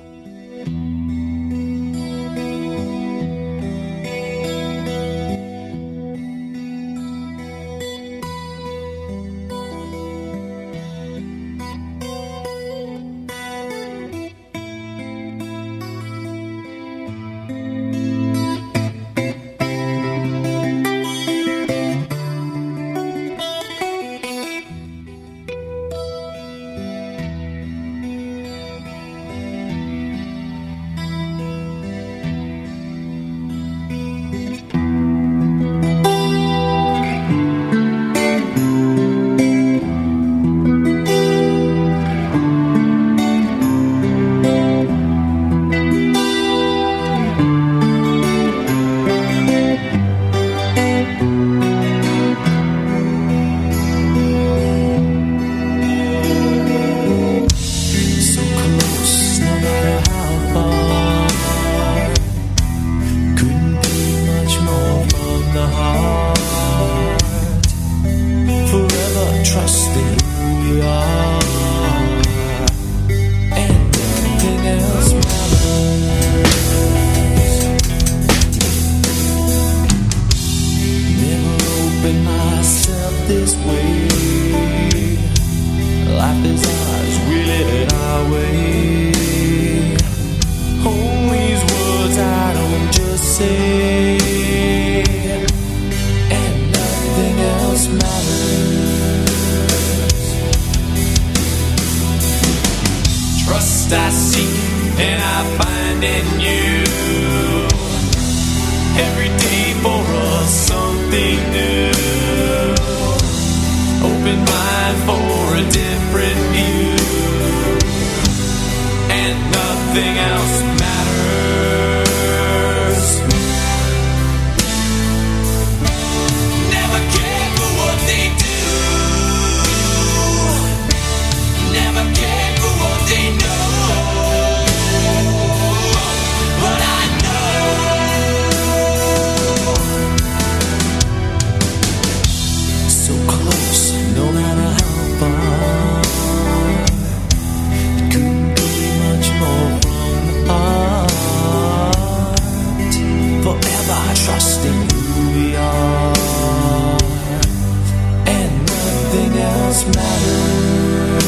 trusting who we are, and nothing else matters.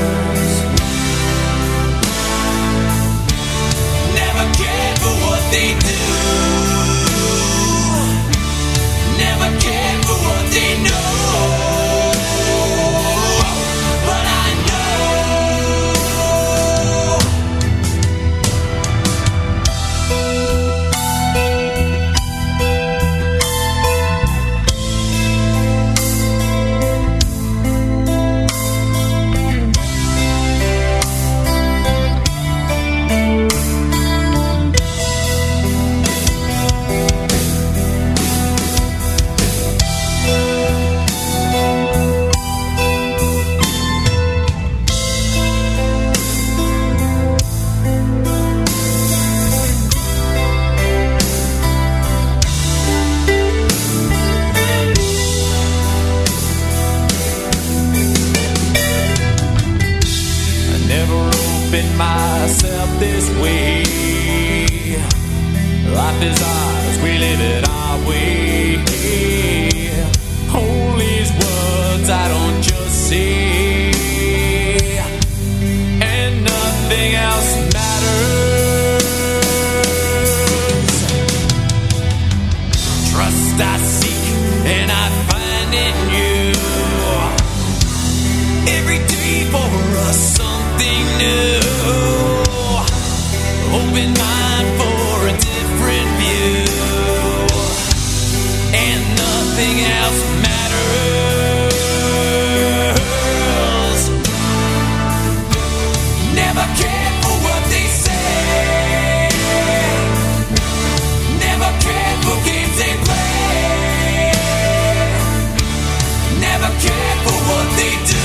Never cared for what they do, never cared for what they know, but I myself this way. Life is ours, we live it our way. All these words I don't just say, and nothing else matters. Trust I seek and I find in you. Every day for us something new. Open mind for a different view, and nothing else matters. Never cared for what they say, never cared for games they play, never cared for what they do,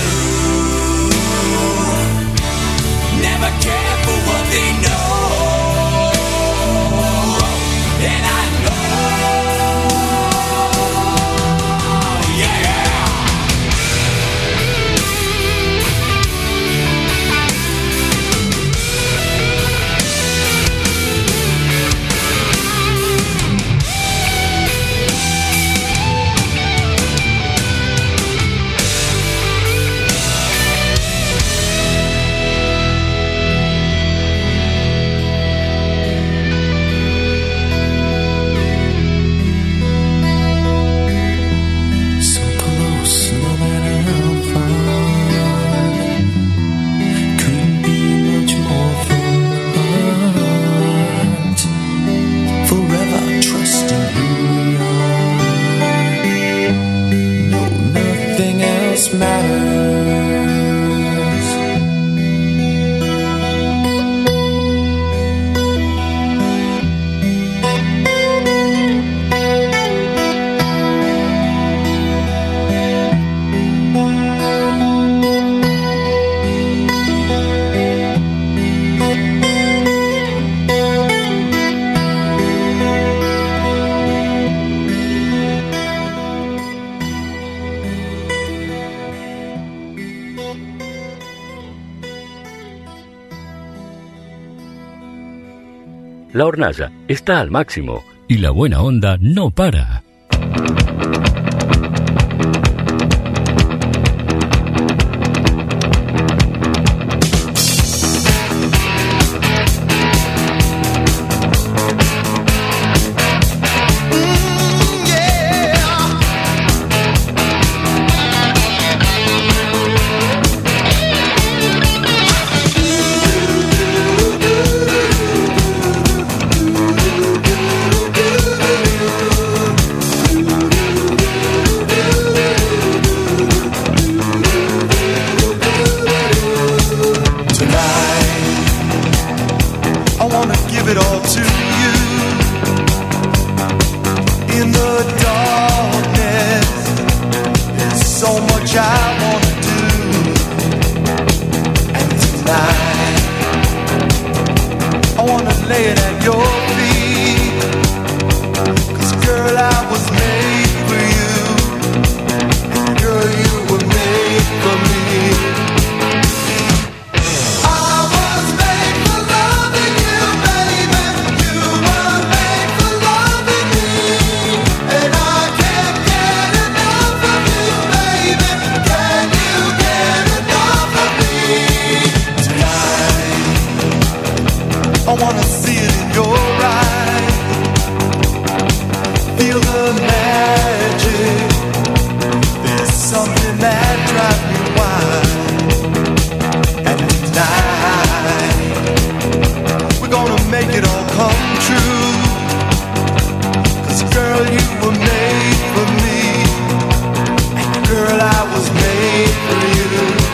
never cared for what they know. And I La hornalla está al máximo y la buena onda no para. the magic. There's something that drives me wild. And tonight, we're gonna make it all come true. 'Cause girl, you were made for me. And girl, I was made for you.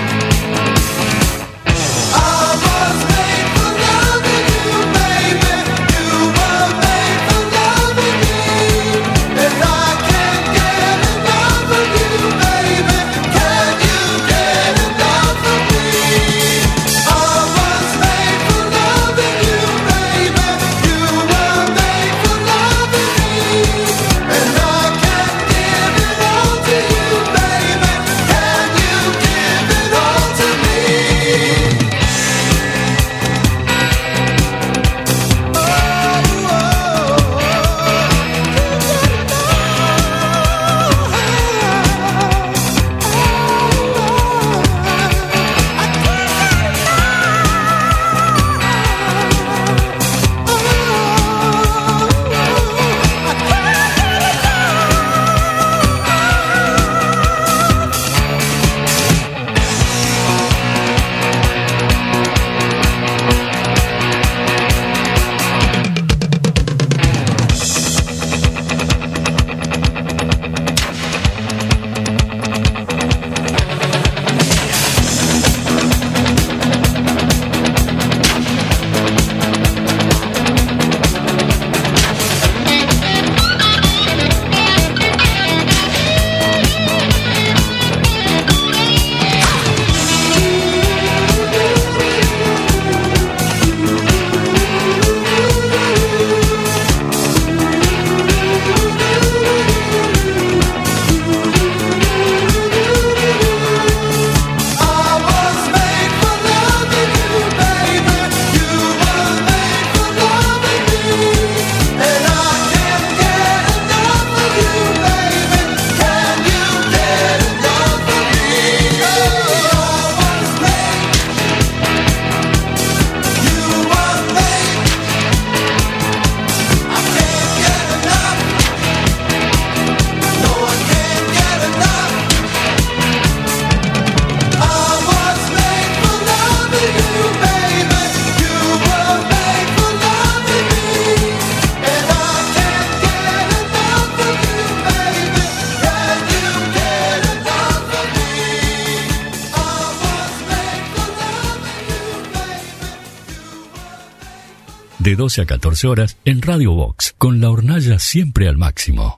De doce a catorce horas en Radio Box, con la hornalla siempre al máximo.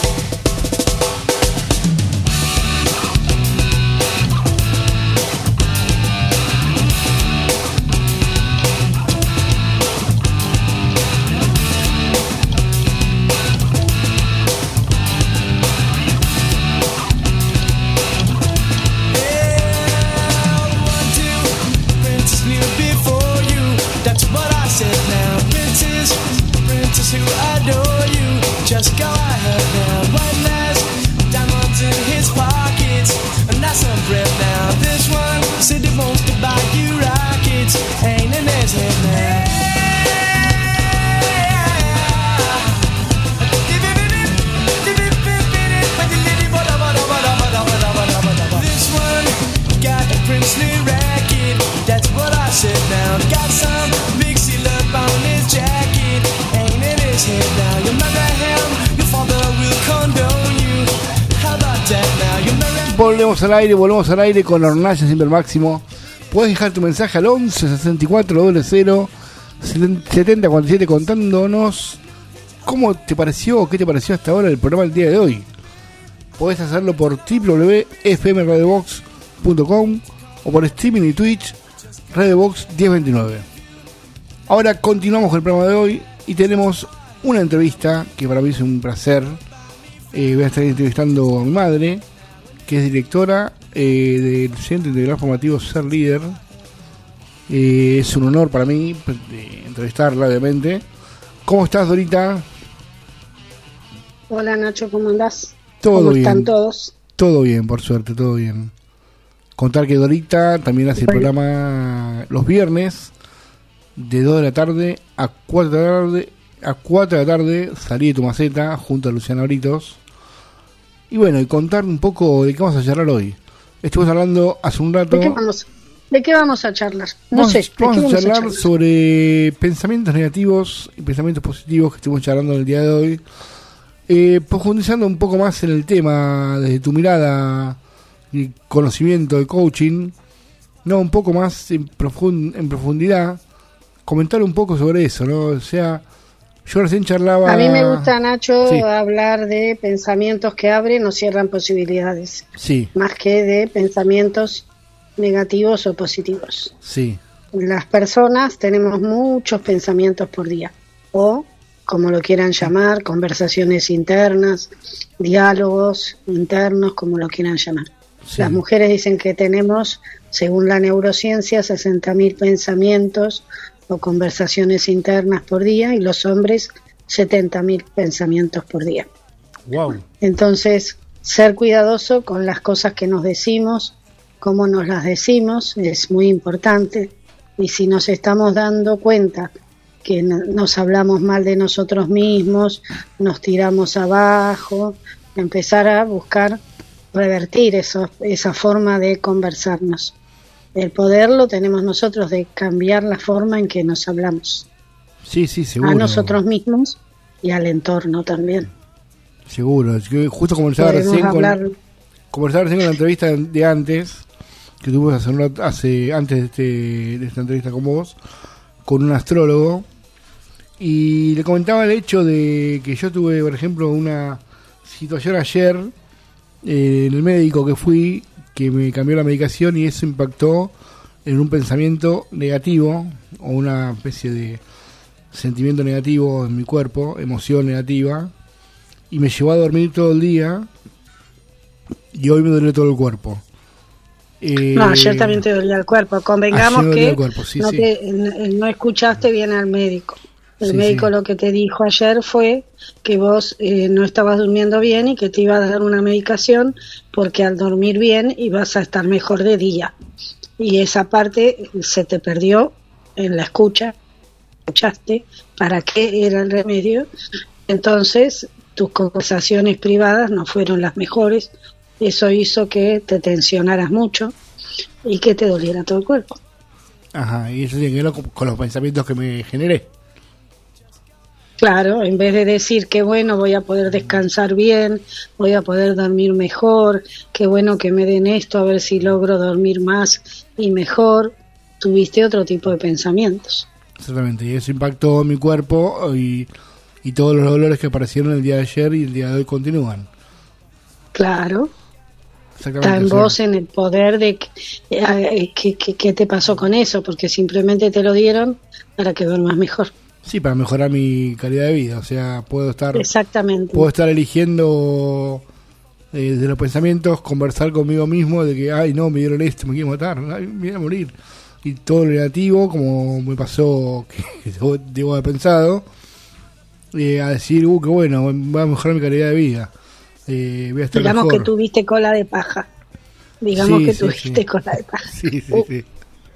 Volvemos al aire, volvemos al aire con la hornalla siempre al máximo. Puedes dejar tu mensaje al once sesenta y cuatro cero setenta cuarenta y siete contándonos cómo te pareció o qué te pareció hasta ahora el programa del día de hoy. Podés hacerlo por w w w punto f m radio box punto com o por streaming y Twitch Radio Box diez veintinueve. Ahora continuamos con el programa de hoy y tenemos una entrevista que para mí es un placer. Eh, voy a estar entrevistando a mi madre, que es directora eh, del Centro Integral Formativo Ser Líder. Eh, es un honor para mí eh, entrevistarla, obviamente. ¿Cómo estás, Dorita? Hola, Nacho, ¿cómo andás? Todo ¿Cómo bien. están todos? Todo bien, por suerte, todo bien. Contar que Dorita también hace el programa los viernes de dos de la tarde a cuatro de la tarde a cuatro de la tarde, Salí de tu maceta, junto a Luciano Britos. Y bueno, y contar un poco de qué vamos a charlar hoy. Estuvimos hablando hace un rato... ¿De qué vamos, de qué vamos a charlar? No vamos, sé. ¿de vamos, qué a, vamos charlar a charlar sobre pensamientos negativos y pensamientos positivos que estuvimos charlando en el día de hoy. Eh, profundizando un poco más en el tema desde tu mirada y conocimiento de coaching, no, un poco más en, profund- en profundidad, comentar un poco sobre eso, ¿no? O sea, yo recién charlaba... A mí me gusta, Nacho, Sí. hablar de pensamientos que abren o cierran posibilidades, Sí, más que de pensamientos negativos o positivos. sí, Las personas tenemos muchos pensamientos por día, o como lo quieran llamar, conversaciones internas, diálogos internos, como lo quieran llamar. Sí. Las mujeres dicen que tenemos, según la neurociencia, sesenta mil pensamientos o conversaciones internas por día, y los hombres setenta mil pensamientos por día. wow. Entonces, ser cuidadoso con las cosas que nos decimos, cómo nos las decimos, es muy importante. Y si nos estamos dando cuenta que no- nos hablamos mal de nosotros mismos, nos tiramos abajo, empezar a buscar revertir eso, esa forma de conversarnos. El poder lo tenemos nosotros de cambiar la forma en que nos hablamos, Sí, sí, seguro. a nosotros mismos y al entorno también. Seguro. Es que justo conversaba Podemos recién hablar. con... Conversaba recién con la entrevista de, de antes, que tuvimos hace, un rato- hace antes de, este, de esta entrevista con vos, con un astrólogo, y le comentaba el hecho de que yo tuve, por ejemplo, una situación ayer eh, en el médico que fui, que me cambió la medicación y eso impactó en un pensamiento negativo o una especie de sentimiento negativo en mi cuerpo, emoción negativa, y me llevó a dormir todo el día y hoy me duele todo el cuerpo. Eh, No, ayer también te dolía el cuerpo. Convengamos ayer me dolía que el cuerpo, sí, no, sí. te- n- no escuchaste bien al médico. El Sí, médico sí. lo que te dijo ayer fue que vos eh, no estabas durmiendo bien y que te iba a dar una medicación porque al dormir bien ibas a estar mejor de día. Y esa parte se te perdió en la escucha. Escuchaste para qué era el remedio. Entonces tus conversaciones privadas no fueron las mejores. Eso hizo que te tensionaras mucho y que te doliera todo el cuerpo. Ajá, y eso tiene que ver con, con los pensamientos que me generé. Claro, en vez de decir que bueno, voy a poder descansar bien, voy a poder dormir mejor, qué bueno que me den esto, a ver si logro dormir más y mejor, tuviste otro tipo de pensamientos. Exactamente, y eso impactó en mi cuerpo y, y todos los dolores que aparecieron el día de ayer y el día de hoy continúan. Claro, Exactamente. está en o sea, vos en el poder de que- eh, qué qué- qué te pasó con eso, porque simplemente te lo dieron para que duermas mejor. Sí, para mejorar mi calidad de vida, o sea, puedo estar Exactamente. puedo estar eligiendo eh, desde los pensamientos, conversar conmigo mismo de que, ay, no, me dieron esto, me quiero matar, ay, me voy a morir. Y todo lo negativo, como me pasó, que debo, debo haber pensado, eh, a decir, uh, qué bueno, va a mejorar mi calidad de vida. Eh, voy a estar Digamos mejor. que tuviste cola de paja. Digamos Sí, que sí, tuviste sí. cola de paja. Sí, sí, sí.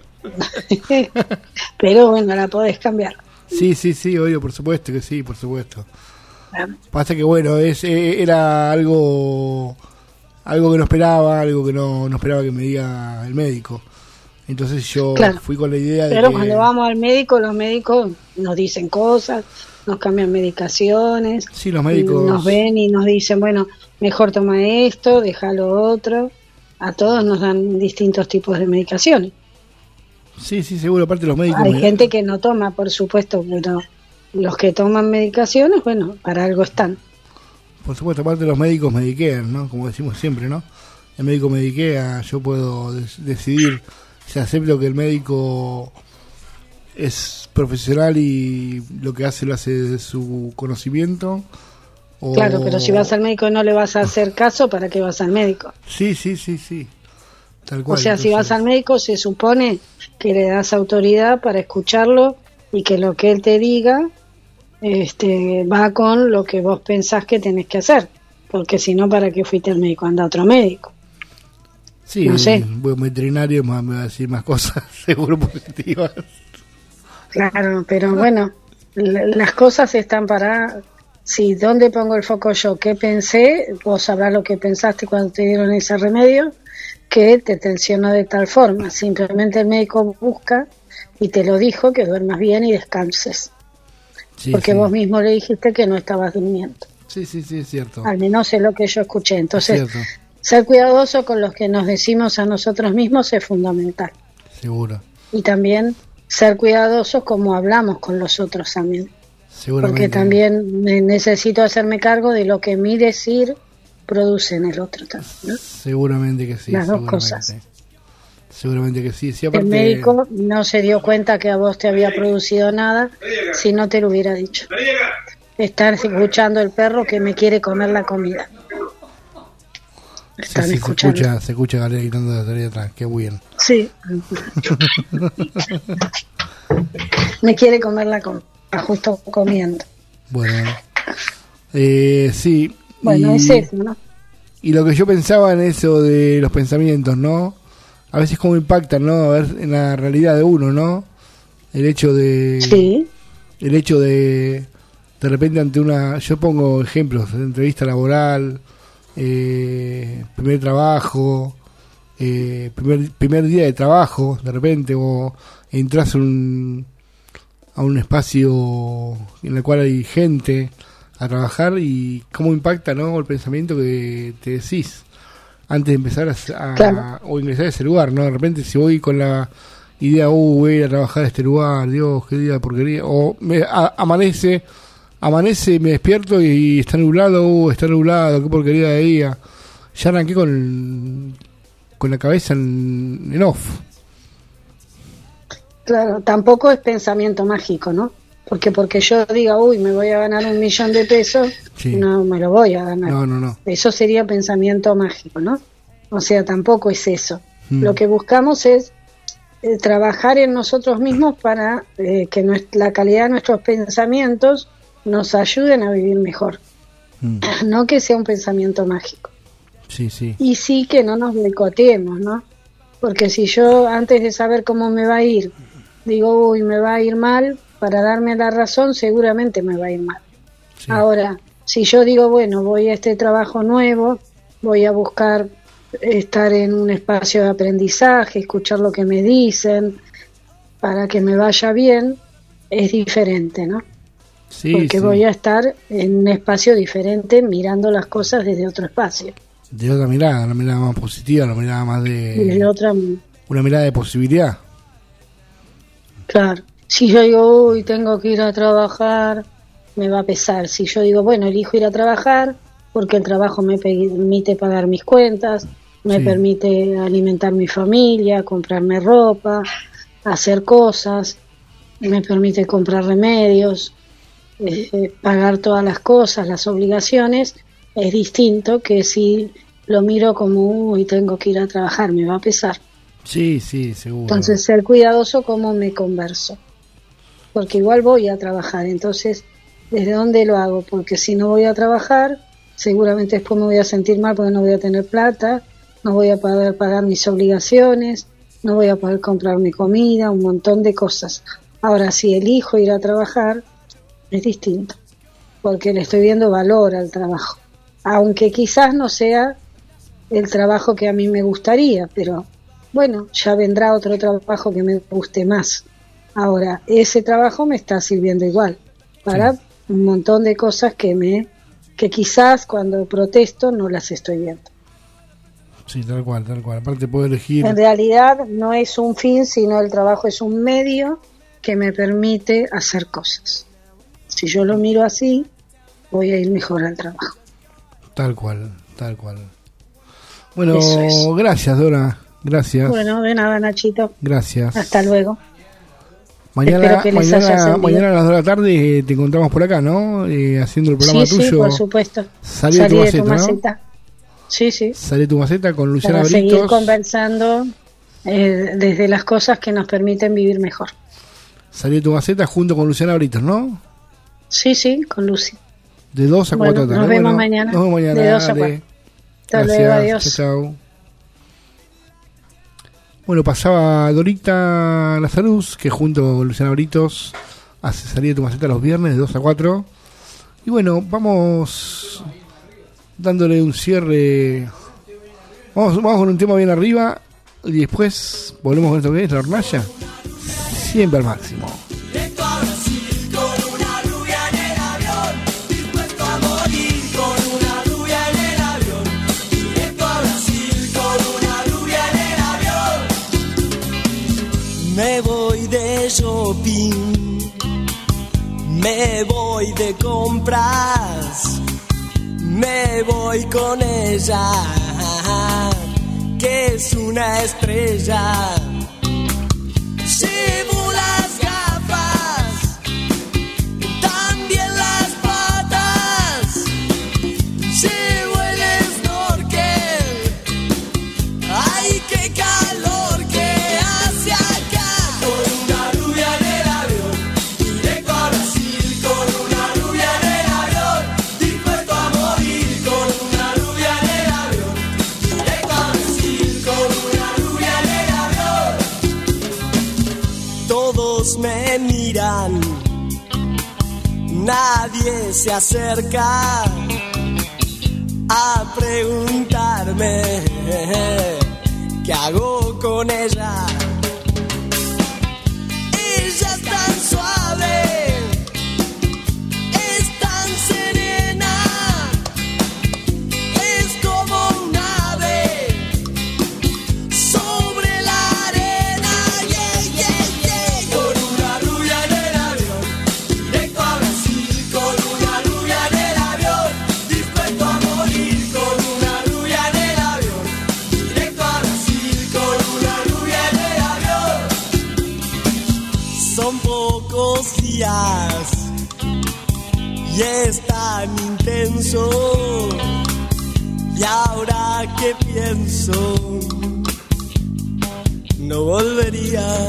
Pero bueno, la podés cambiar. Sí, sí, sí, obvio, por supuesto que sí, por supuesto. Pasa que bueno, es eh, era algo algo que no esperaba, algo que no, no esperaba que me diga el médico. Entonces yo Claro. fui con la idea de Pero que cuando vamos al médico, los médicos nos dicen cosas, nos cambian medicaciones, sí, los médicos nos ven y nos dicen, bueno, mejor toma esto, deja lo otro. A todos nos dan distintos tipos de medicaciones. Sí, sí, seguro, aparte los médicos Hay me- gente que no toma, por supuesto, pero los que toman medicaciones, bueno, para algo están. por supuesto, aparte los médicos mediquean, ¿no? Como decimos siempre, ¿no? El médico mediquea, yo puedo des- decidir si acepto que el médico es profesional y lo que hace lo hace desde su conocimiento. O... Claro, pero si vas al médico y no le vas a hacer caso, ¿para qué vas al médico? Sí, sí, sí, sí. Tal cual. O sea, si entonces- vas al médico, se supone que le das autoridad para escucharlo y que lo que él te diga este, va con lo que vos pensás que tenés que hacer. Porque si no, ¿para qué fuiste al médico? Anda a otro médico. Sí, no sé. buen veterinario me va a decir más cosas, seguro positivas. Claro, pero bueno, l- las cosas están para... Si, ¿dónde pongo el foco yo? ¿Qué pensé? Vos sabrás lo que pensaste cuando te dieron ese remedio, que te tensionó de tal forma. Simplemente el médico busca y te lo dijo, que duermas bien y descanses. Sí, porque sí. vos mismo le dijiste que no estabas durmiendo. Sí, sí, sí, es cierto. Al menos es lo que yo escuché. Entonces, Es cierto. ser cuidadoso con los que nos decimos a nosotros mismos es fundamental. Seguro. Y también ser cuidadosos como hablamos con los otros también. Seguramente. Porque también me- necesito hacerme cargo de lo que mi decir produce en el otro también, ¿no? Seguramente que sí. Las dos seguramente. cosas. Seguramente que sí. Sí, El aparte, médico no se dio cuenta que a vos te había producido nada si no te lo hubiera dicho. Están escuchando el perro que me quiere comer la comida. sí, Están sí, se escuchando. escucha, se escucha Galera gritando de la tarea atrás. Qué bien. Sí. Me quiere comer la comida, justo comiendo. Bueno. Eh, sí. Bueno, y, es eso, ¿no? y lo que yo pensaba en eso de los pensamientos, ¿no? A veces cómo impactan, ¿no? A ver, en la realidad de uno, ¿no? El hecho de... Sí. El hecho de... De repente ante una... Yo pongo ejemplos, entrevista laboral, eh, primer trabajo, eh, primer, primer día de trabajo, de repente, o entras a un, a un espacio en el cual hay gente a trabajar y cómo impacta, ¿no? El pensamiento que te decís antes de empezar a, a- Claro. o ingresar a ese lugar, ¿no? De repente si voy con la idea, uh, voy a ir a trabajar a este lugar, Dios, qué día de porquería, o me a- amanece, amanece, me despierto y está nublado, uh, está nublado, qué porquería de día. Ya arranqué con, con la cabeza en, en off. Claro, tampoco es pensamiento mágico, ¿no? Porque porque yo diga, uy, me voy a ganar un millón de pesos, Sí. no me lo voy a ganar. No, no, no. Eso sería pensamiento mágico, ¿no? O sea, tampoco es eso. Mm. Lo que buscamos es eh, trabajar en nosotros mismos para eh, que nues- la calidad de nuestros pensamientos nos ayuden a vivir mejor. Mm. No que sea un pensamiento mágico. Sí, sí. Y sí que no nos boicoteemos, ¿no? Porque si yo antes de saber cómo me va a ir, digo, uy, me va a ir mal, para darme la razón, seguramente me va a ir mal. Ahora, si yo digo, bueno, voy a este trabajo nuevo, voy a buscar estar en un espacio de aprendizaje, escuchar lo que me dicen, para que me vaya bien, es diferente, ¿no? Sí, Porque sí. voy a estar en un espacio diferente mirando las cosas desde otro espacio. De otra mirada, una mirada más positiva, una mirada más de... Desde otra, Una mirada de posibilidad. claro. Si yo digo, uy, tengo que ir a trabajar, me va a pesar. Si yo digo, bueno, elijo ir a trabajar porque el trabajo me permite pagar mis cuentas, me Sí. permite alimentar mi familia, comprarme ropa, hacer cosas, me permite comprar remedios, eh, pagar todas las cosas, las obligaciones, es distinto que si lo miro como, uy, tengo que ir a trabajar, me va a pesar. Sí, sí, seguro. Entonces, ser cuidadoso como me converso. Porque igual voy a trabajar. Entonces, ¿desde dónde lo hago? Porque si no voy a trabajar, seguramente después me voy a sentir mal porque no voy a tener plata, no voy a poder pagar mis obligaciones, no voy a poder comprar mi comida, un montón de cosas. Ahora, si elijo ir a trabajar, es distinto. Porque le estoy viendo valor al trabajo. Aunque quizás no sea el trabajo que a mí me gustaría, pero bueno, ya vendrá otro trabajo que me guste más. Ahora, ese trabajo me está sirviendo igual para un montón de cosas que me que quizás cuando protesto no las estoy viendo. Sí, tal cual, tal cual. Aparte puedo elegir... En realidad no es un fin, sino el trabajo es un medio que me permite hacer cosas. Si yo lo miro así, voy a ir mejor al trabajo. Tal cual, tal cual. Bueno, Eso es. gracias, Dora. Gracias. Bueno, de nada, Nachito. Gracias. Hasta luego. Mañana, Espero que les haya mañana, servido. mañana a las dos de la tarde eh, te encontramos por acá, ¿no? Eh, haciendo el programa Sí, tuyo. sí, por supuesto. Salí de tu Salí maceta, ¿no? maceta. Sí, sí. Sale tu maceta con Luciana Para seguir Britos. conversando eh, desde las cosas que nos permiten vivir mejor. Salí de tu maceta junto con Luciana Britos, ¿no? Sí, sí, con Lucy. De dos a Bueno, cuatro de la nos tarde. vemos Bueno, mañana. Nos vemos mañana. De dos a dale. cuatro. Hasta Gracias. luego, adiós. Chau, chau. Bueno, pasaba Dorita Lazarus, que junto con Luciana Britos hace Salida de tu maceta los viernes de dos a cuatro. Y bueno, vamos dándole un cierre. Vamos, vamos con un tema bien arriba y después volvemos con esto que es la hornalla. Siempre al máximo. Directo a Brasil con una rubia en el avión, dispuesto a morir con una rubia en el avión. Directo a Brasil con una rubia en el avión. Me voy de shopping, me voy de compras, me voy con ella, que es una estrella. Llevo las gafas, también las patas, llevo el snorkel. Ay, qué calor que hace acá. Con una rubia en el avión, directo a Brasil con una rubia en el avión, dispuesto a morir con una rubia en el avión. Directo a Brasil con una rubia en el avión. Todos me miran, nadie se acerca a preguntarme qué hago con ella. Ella es tan suave, es tan serena, es como un ave sobre la arena. Yeah, yeah, yeah. Con una rubia en el avión, directo a Brasil con una rubia en el avión, dispuesto a morir con una rubia en el avión. Directo a Brasil con una rubia en el avión. Son pocos días y es tan intenso. Y ahora que pienso, no volvería.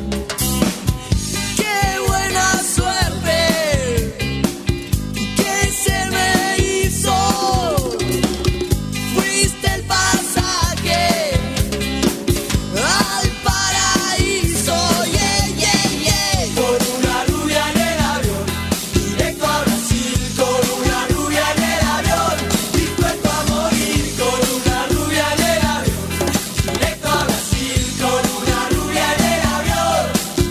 ¡Qué buena suerte que se me hizo! Fuiste el pasaje al paraíso. Yeah, yeah, yeah. Con una rubia en el avión, directo a Brasil con una rubia en el avión, dispuesto a morir con una rubia en el avión. Directo a Brasil con una rubia en el avión.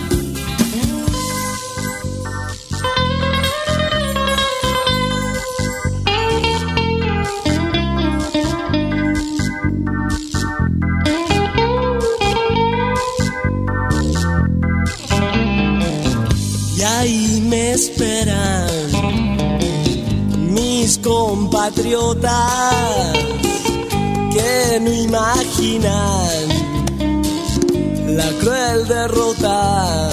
Y ahí me esperan mis compatriotas que no imaginan la cruel derrota.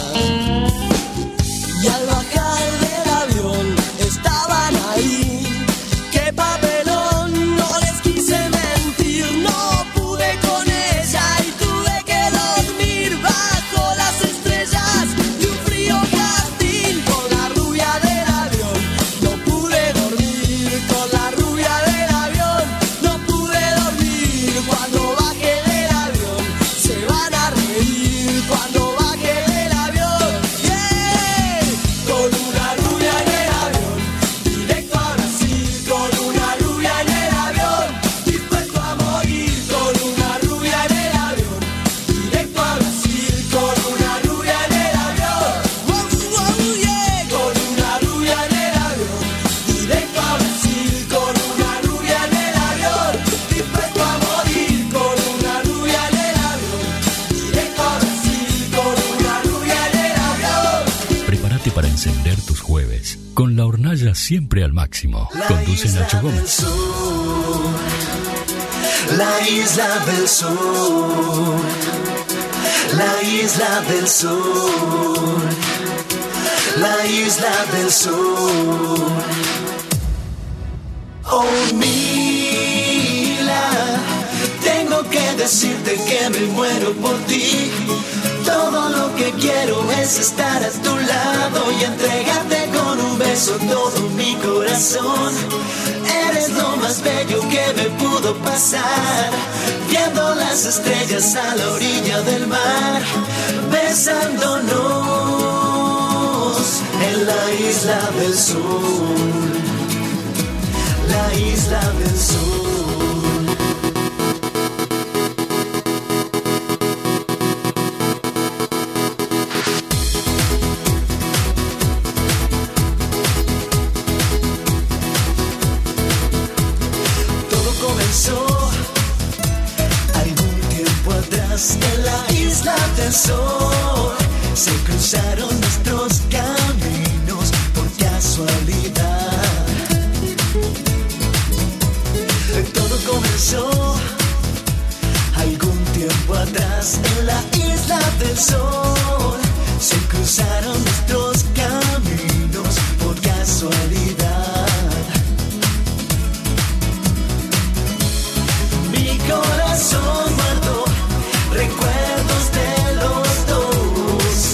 Y al bajar del avión estaban ahí. ¡Qué papelón! No les quise mentir, no pude con ella y tuve que dormir bajo las estrellas de un frío jardín con la rubia del avión. No pude dormir con la rubia del avión, no pude dormir cuando bajé del avión. Se van a reír cuando baje del avión. Yeah. Con una rubia en el avión, directo a Brasil con una rubia en el avión, dispuesto a morir con una rubia en el avión. Directo a Brasil con una rubia en el avión. Wow, wow, yeah. Con una rubia en el avión, directo a Brasil con una rubia en el avión, dispuesto a morir con una rubia en el avión. Directo a Brasil con una rubia en el avión. Prepárate para encender tus jueves con la hornalla siempre al máximo. Conduce Nacho Gómez. La isla del sur, la isla del sur, la isla del sur. Oh, Mila, tengo que decirte que me muero por ti. Todo lo que quiero es estar a tu lado y entregarte con un beso todo mi corazón. Eres lo más bello que me pudo pasar, viendo las estrellas a la orilla del mar, besándonos en la isla del sur, la isla del sur. Todo comenzó algún tiempo atrás en la isla del sol. Se cruzaron nuestros caminos por casualidad. Todo comenzó algún tiempo atrás en la isla del sol. Se cruzaron nuestros caminos por casualidad. Mi corazón guardó recuerdos de los dos,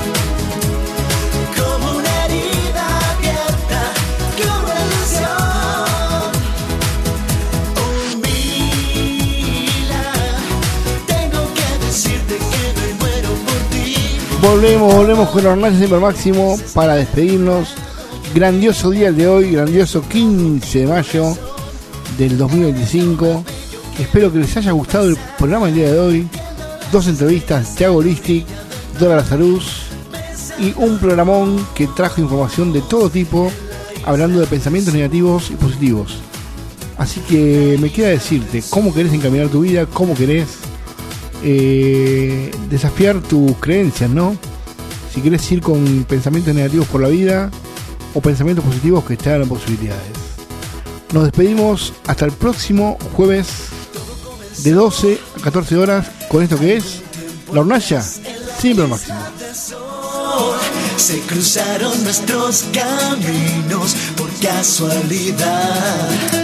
como una herida abierta que una ilusión. Oh, Mila, tengo que decirte que me muero por ti. Volvemos, volvemos con la Hornalla Siempre al Máximo para despedirnos. Grandioso día el de hoy, grandioso quince de mayo del dos mil veinticinco. Espero que les haya gustado el programa del día de hoy. Dos entrevistas, Thiago Listic, Dora Lazarus y un programón que trajo información de todo tipo, hablando de pensamientos negativos y positivos. Así que me queda decirte cómo querés encaminar tu vida, cómo querés eh, desafiar tus creencias, ¿no? Si querés ir con pensamientos negativos por la vida o pensamientos positivos que te hagan posibilidades. Nos despedimos hasta el próximo jueves de doce a catorce horas con esto que es La Hornalla Siempre al Máximo. Se cruzaron nuestros caminos por casualidad.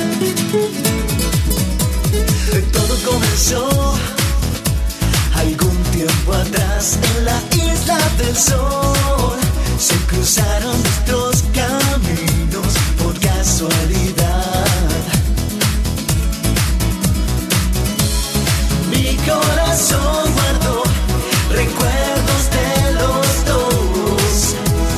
Todo comenzó algún tiempo atrás en la isla del sol. Se cruzaron nuestros caminos por casualidad. Mi corazón guardó recuerdos de los dos,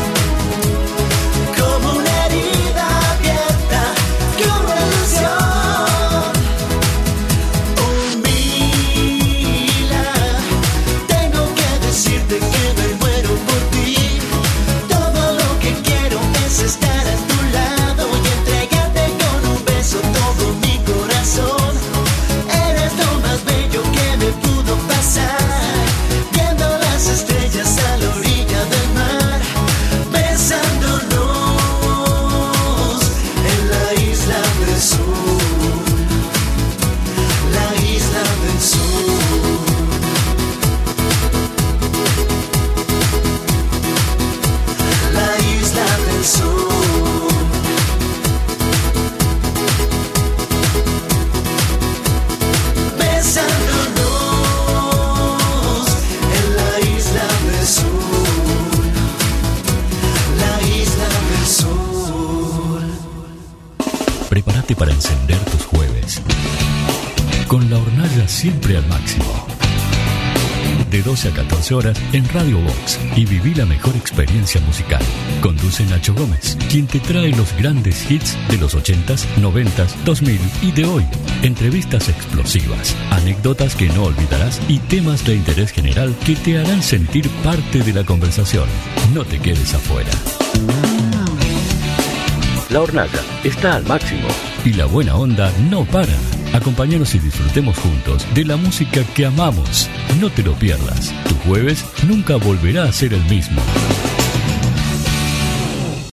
como una herida abierta que una ilusión. Oh, Mila, tengo que decirte que me muero por ti. Todo lo que quiero es estar a tu lado y entregarte con un beso todo mi corazón. Eres lo más bello que me pudo pasar, viendo las estrellas a la orilla del mar, besándonos en la isla del sur, la isla del sur. La isla del sur. Besándonos en la isla del sur, la isla del sur. Prepárate para encender tus jueves con la hornalla siempre al máximo. De doce a catorce horas en Radio Box y viví la mejor experiencia musical. Conduce Nacho Gómez, quien te trae los grandes hits de los ochentas, noventas, dos mil y de hoy. Entrevistas explosivas, anécdotas que no olvidarás y temas de interés general que te harán sentir parte de la conversación. No te quedes afuera. La hornalla está al máximo y la buena onda no para. Acompáñanos y disfrutemos juntos de la música que amamos. No te lo pierdas. Tu jueves nunca volverá a ser el mismo.